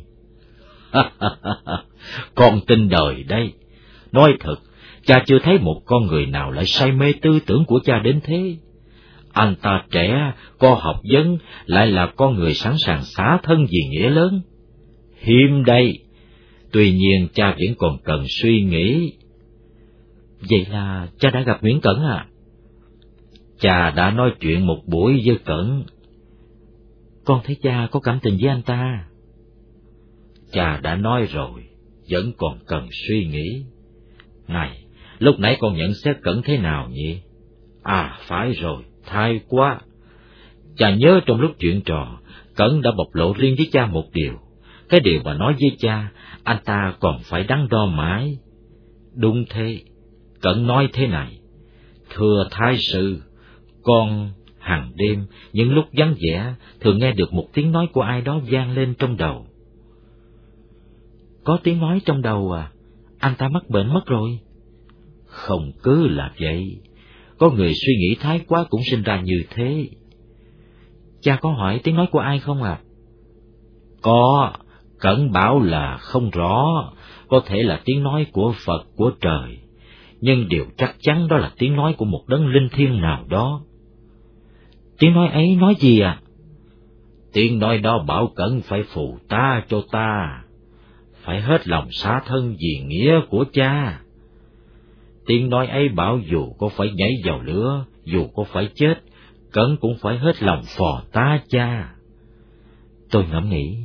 Con tin đời đây. Nói thật, cha chưa thấy một con người nào lại say mê tư tưởng của cha đến thế. Anh ta trẻ, có học vấn, lại là con người sẵn sàng xả thân vì nghĩa lớn. Hiếm đây, Tuy nhiên cha vẫn còn cần suy nghĩ. Vậy là cha đã gặp Nguyễn Cẩn à? Cha đã nói chuyện một buổi với Cẩn. Con thấy cha có cảm tình với anh ta. Cha đã nói rồi, vẫn còn cần suy nghĩ. Này, lúc nãy con nhận xét Cẩn thế nào nhỉ? À, phải rồi, thay quá. Cha nhớ trong lúc chuyện trò, Cẩn đã bộc lộ riêng với cha một điều. Cái điều mà nói với cha, anh ta còn phải đắn đo mãi. Đúng thế, Cẩn nói thế này: thưa thái sư, con hàng đêm, những lúc vắng vẻ, thường nghe được một tiếng nói của ai đó vang lên trong đầu. Có tiếng nói trong đầu à? Anh ta mắc bệnh mất rồi? Không cứ là vậy, có người suy nghĩ thái quá cũng sinh ra như thế. Cha có hỏi tiếng nói của ai không à? Có, Cẩn bảo là không rõ, có thể là tiếng nói của Phật, của trời, nhưng điều chắc chắn đó là tiếng nói của một đấng linh thiêng nào đó. Tiếng nói ấy nói gì à? Tiếng nói đó bảo Cẩn phải phù ta cho ta, phải hết lòng xả thân vì nghĩa của cha. Tiếng nói ấy bảo dù có phải nhảy vào lửa, dù có phải chết, Cẩn cũng phải hết lòng phò tá cha. Tôi ngẫm nghĩ,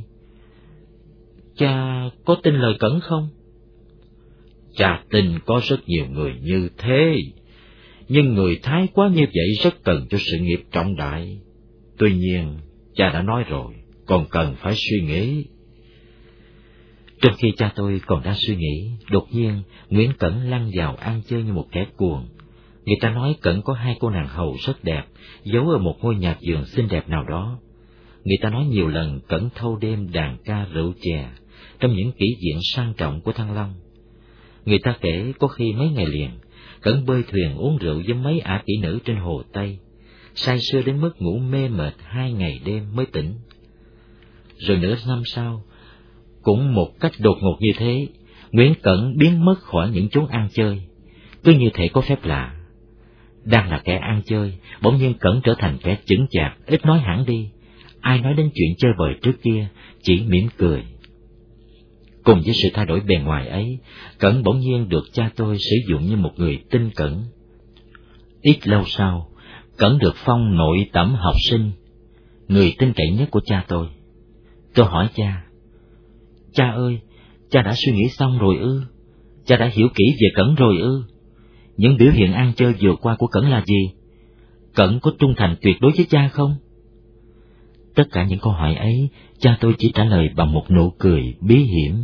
cha có tin lời Cẩn không? Cha tin có rất nhiều người như thế, nhưng người thái quá như vậy rất cần cho sự nghiệp trọng đại. Tuy nhiên, cha đã nói rồi, còn cần phải suy nghĩ. Trong khi cha tôi còn đang suy nghĩ, đột nhiên Nguyễn Cẩn lăn vào ăn chơi như một kẻ cuồng. Người ta nói Cẩn có hai cô nàng hầu rất đẹp, giấu ở một ngôi nhà vườn xinh đẹp nào đó. Người ta nói nhiều lần Cẩn thâu đêm đàn ca rượu chè trong những kỷ diện sang trọng của Thăng Long. Người ta kể có khi mấy ngày liền, Cẩn bơi thuyền uống rượu với mấy ả kỹ nữ trên hồ Tây, say sưa đến mức ngủ mê mệt hai ngày đêm mới tỉnh. Rồi nửa năm sau, cũng một cách đột ngột như thế, Nguyễn Cẩn biến mất khỏi những chốn ăn chơi, cứ như thể có phép lạ. Đang là kẻ ăn chơi, bỗng nhiên Cẩn trở thành kẻ chững chạc, ít nói hẳn đi. Ai nói đến chuyện chơi bời trước kia, chỉ mỉm cười. Cùng với sự thay đổi bề ngoài ấy, Cẩn bỗng nhiên được cha tôi sử dụng như một người tinh cẩn. Ít lâu sau, Cẩn được phong nội tẩm học sinh, người tin cậy nhất của cha tôi. Tôi hỏi cha: Cha ơi, cha đã suy nghĩ xong rồi ư? Cha đã hiểu kỹ về Cẩn rồi ư? Những biểu hiện ăn chơi vừa qua của Cẩn là gì? Cẩn có trung thành tuyệt đối với cha không? Tất cả những câu hỏi ấy, cha tôi chỉ trả lời bằng một nụ cười bí hiểm.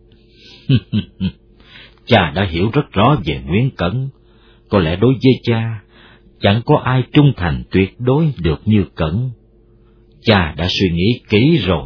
Cha đã hiểu rất rõ về Nguyễn Cẩn. Có lẽ đối với cha, chẳng có ai trung thành tuyệt đối được như Cẩn. Cha đã suy nghĩ kỹ rồi.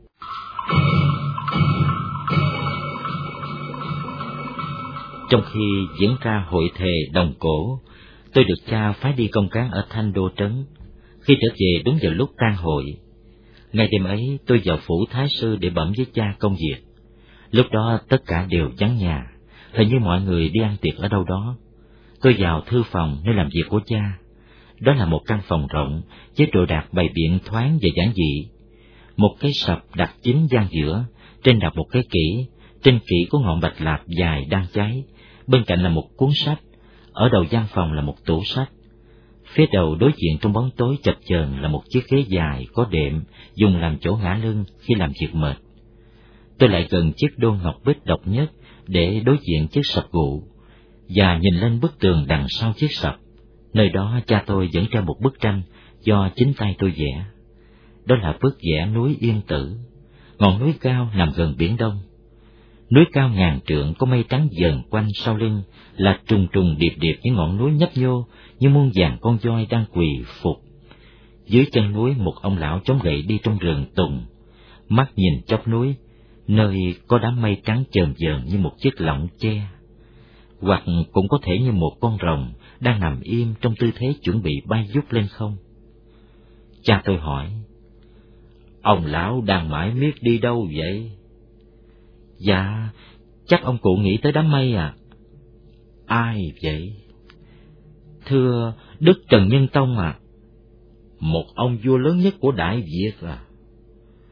Trong khi diễn ra hội thề đồng cổ, tôi được cha phái đi công cán ở Thanh Đô Trấn. Khi trở về đúng vào lúc tan hội, ngày đêm ấy tôi vào phủ thái sư để bẩm với cha công việc. Lúc đó tất cả đều vắng nhà, hình như mọi người đi ăn tiệc ở đâu đó. Tôi vào thư phòng nơi làm việc của cha. Đó là một căn phòng rộng với đồ đạc bày biện thoáng và giản dị. Một cái sập đặt chính gian giữa, trên đặt một cái kỷ, trên kỷ có ngọn bạch lạp dài đang cháy. Bên cạnh là một cuốn sách, ở đầu gian phòng là một tủ sách. Phía đầu đối diện trong bóng tối chập chờn là một chiếc ghế dài có đệm, dùng làm chỗ ngả lưng khi làm việc mệt. Tôi lại gần chiếc đô ngọc bích độc nhất để đối diện chiếc sập gụ, và nhìn lên bức tường đằng sau chiếc sập. Nơi đó cha tôi vẫn treo một bức tranh do chính tay tôi vẽ. Đó là bức vẽ núi Yên Tử, ngọn núi cao nằm gần Biển Đông. Núi cao ngàn trượng có mây trắng dần quanh sau lưng là trùng trùng điệp điệp những ngọn núi nhấp nhô như muôn vàn con voi đang quỳ phục. Dưới chân núi một ông lão chống gậy đi trong rừng tùng, mắt nhìn chóp núi, nơi có đám mây trắng chờn dờn như một chiếc lọng che, hoặc cũng có thể như một con rồng đang nằm im trong tư thế chuẩn bị bay vút lên không. Cha tôi hỏi: Ông lão đang mãi miết đi đâu vậy? Dạ, chắc ông cụ nghĩ tới đám mây à. Ai vậy? Thưa Đức Trần Nhân Tông à. Một ông vua lớn nhất của Đại Việt à?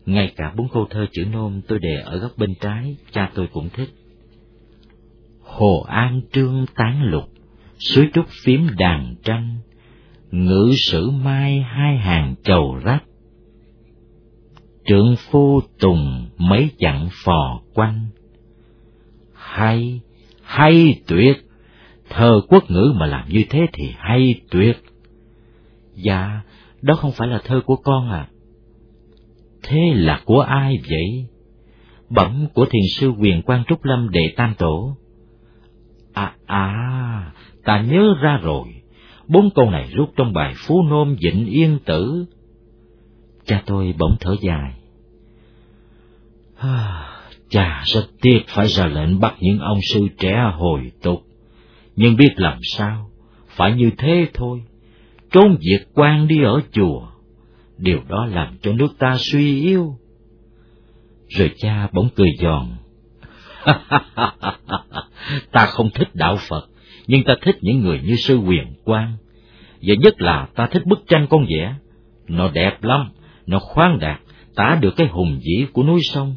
Ngay cả bốn câu thơ chữ nôm tôi đề ở góc bên trái, cha tôi cũng thích. Hồ An Trương tán lục, suối trúc phím đàn tranh, ngữ sử mai hai hàng chầu rách. Trượng phu tùng mấy dặn phò quanh. Hay, hay tuyệt, thơ quốc ngữ mà làm như thế thì hay tuyệt. Dạ, đó không phải là thơ của con à. Thế là của ai vậy? Bẩm của thiền sư Quyền Quang Trúc Lâm Đệ Tam Tổ. À à, ta nhớ ra rồi, bốn câu này rút trong bài Phú Nôm Vịnh Yên Tử. Cha tôi bỗng thở dài. À, cha rất tiếc phải ra lệnh bắt những ông sư trẻ hồi tục, nhưng biết làm sao, phải như thế thôi. Trốn việc quan đi ở chùa, điều đó làm cho nước ta suy yếu. Rồi cha bỗng cười giòn. Ta không thích đạo Phật, nhưng ta thích những người như sư Huyền Quang. Và nhất là ta thích bức tranh con vẽ. Nó đẹp lắm, nó khoáng đạt, tả được cái hùng vĩ của núi sông.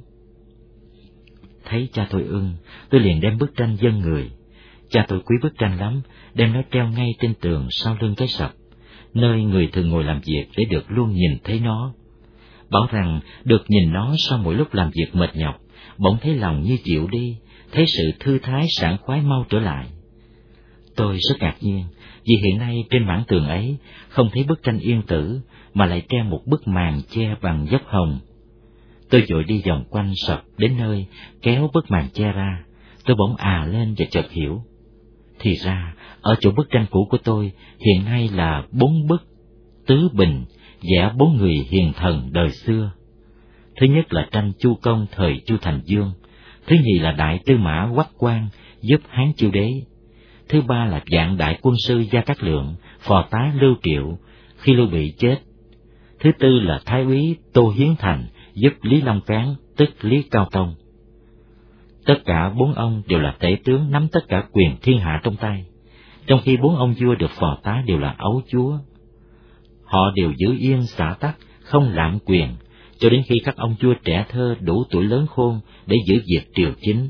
Thấy cha tôi ưng, tôi liền đem bức tranh dâng người. Cha tôi quý bức tranh lắm, đem nó treo ngay trên tường sau lưng cái sập, nơi người thường ngồi làm việc để được luôn nhìn thấy nó. Bảo rằng được nhìn nó sau mỗi lúc làm việc mệt nhọc, bỗng thấy lòng như chịu đi, thấy sự thư thái sảng khoái mau trở lại. Tôi rất ngạc nhiên, vì hiện nay trên mảng tường ấy không thấy bức tranh Yên Tử, mà lại treo một bức màn che bằng dốc hồng. Tôi vội đi vòng quanh sập đến nơi, kéo bức màn che ra. Tôi bỗng à lên và chợt hiểu. Thì ra, ở chỗ bức tranh cũ của tôi hiện nay là bốn bức tứ bình, vẽ bốn người hiền thần đời xưa. Thứ nhất là tranh Chu Công thời Chu Thành Dương, thứ nhì là Đại Tư Mã Hoắc Quan giúp Hán Chiêu Đế, thứ ba là Vạn Đại Quân sư Gia Cát Lượng, phò tá Lưu Triệu khi Lưu Bị chết, thứ tư là Thái úy Tô Hiến Thành giúp Lý Long Cán tức Lý Cao Tông. Tất cả bốn ông đều là tể tướng nắm tất cả quyền thiên hạ trong tay, trong khi bốn ông vua được phò tá đều là ấu chúa. Họ đều giữ yên xã tắc, không lạm quyền, cho đến khi các ông vua trẻ thơ đủ tuổi lớn khôn để giữ việc triều chính.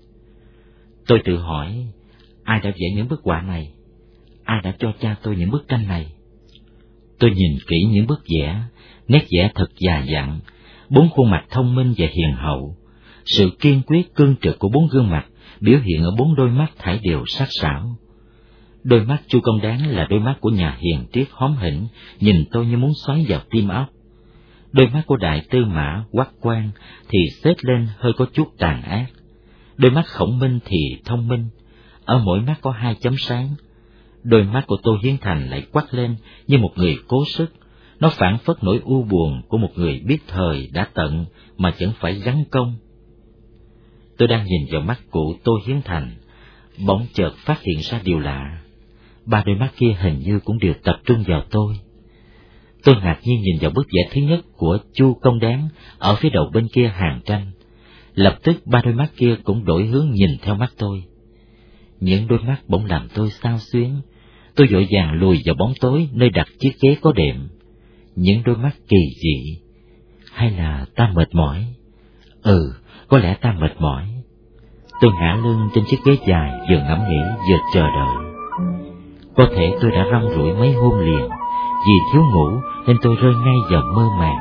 Tôi tự hỏi, ai đã vẽ những bức họa này? Ai đã cho cha tôi những bức tranh này? Tôi nhìn kỹ những bức vẽ, nét vẽ thật già dặn, bốn khuôn mặt thông minh và hiền hậu. Sự kiên quyết cương trực của bốn gương mặt biểu hiện ở bốn đôi mắt thảy đều sắc sảo. Đôi mắt Chu Công Đáng là đôi mắt của nhà hiền triết hóm hỉnh, nhìn tôi như muốn xoáy vào tim óc. Đôi mắt của Đại Tư Mã Hoắc Quan thì xếp lên hơi có chút tàn ác. Đôi mắt Khổng Minh thì thông minh, ở mỗi mắt có hai chấm sáng. Đôi mắt của Tô Hiến Thành lại quắc lên như một người cố sức, nó phảng phất nỗi u buồn của một người biết thời đã tận mà chẳng phải gắng công. Tôi đang nhìn vào mắt cụ Tô Hiến Thành, bỗng chợt phát hiện ra điều lạ. Ba đôi mắt kia hình như cũng đều tập trung vào tôi. Tôi ngạc nhiên nhìn vào bức vẽ thứ nhất của Chu Công Đáng ở phía đầu bên kia hàng tranh. Lập tức ba đôi mắt kia cũng đổi hướng nhìn theo mắt tôi. Những đôi mắt bỗng làm tôi xao xuyến. Tôi vội vàng lùi vào bóng tối nơi đặt chiếc ghế có đệm. Những đôi mắt kỳ dị. Hay là ta mệt mỏi? Ừ, có lẽ ta mệt mỏi. Tôi ngả lưng trên chiếc ghế dài, vừa ngẫm nghĩ vừa chờ đợi. Có thể tôi đã rong ruổi mấy hôm liền, vì thiếu ngủ nên tôi rơi ngay vào mơ màng.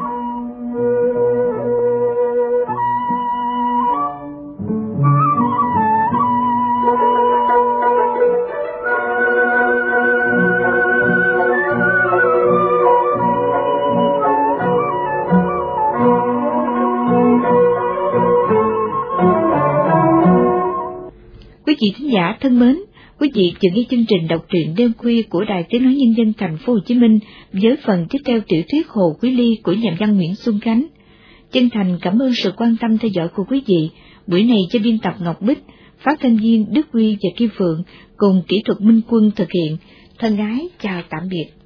Quý vị thính giả thân mến, quý vị vừa nghe chương trình đọc truyện đêm khuya của Đài Tiếng nói Nhân dân Thành phố Hồ Chí Minh với phần tiếp theo tiểu thuyết Hồ Quý Ly của nhà văn Nguyễn Xuân Khánh. Chân thành cảm ơn sự quan tâm theo dõi của quý vị. Buổi này cho biên tập Ngọc Bích, phát thanh viên Đức Huy và Kim Phượng cùng kỹ thuật Minh Quân thực hiện. Thân ái chào tạm biệt.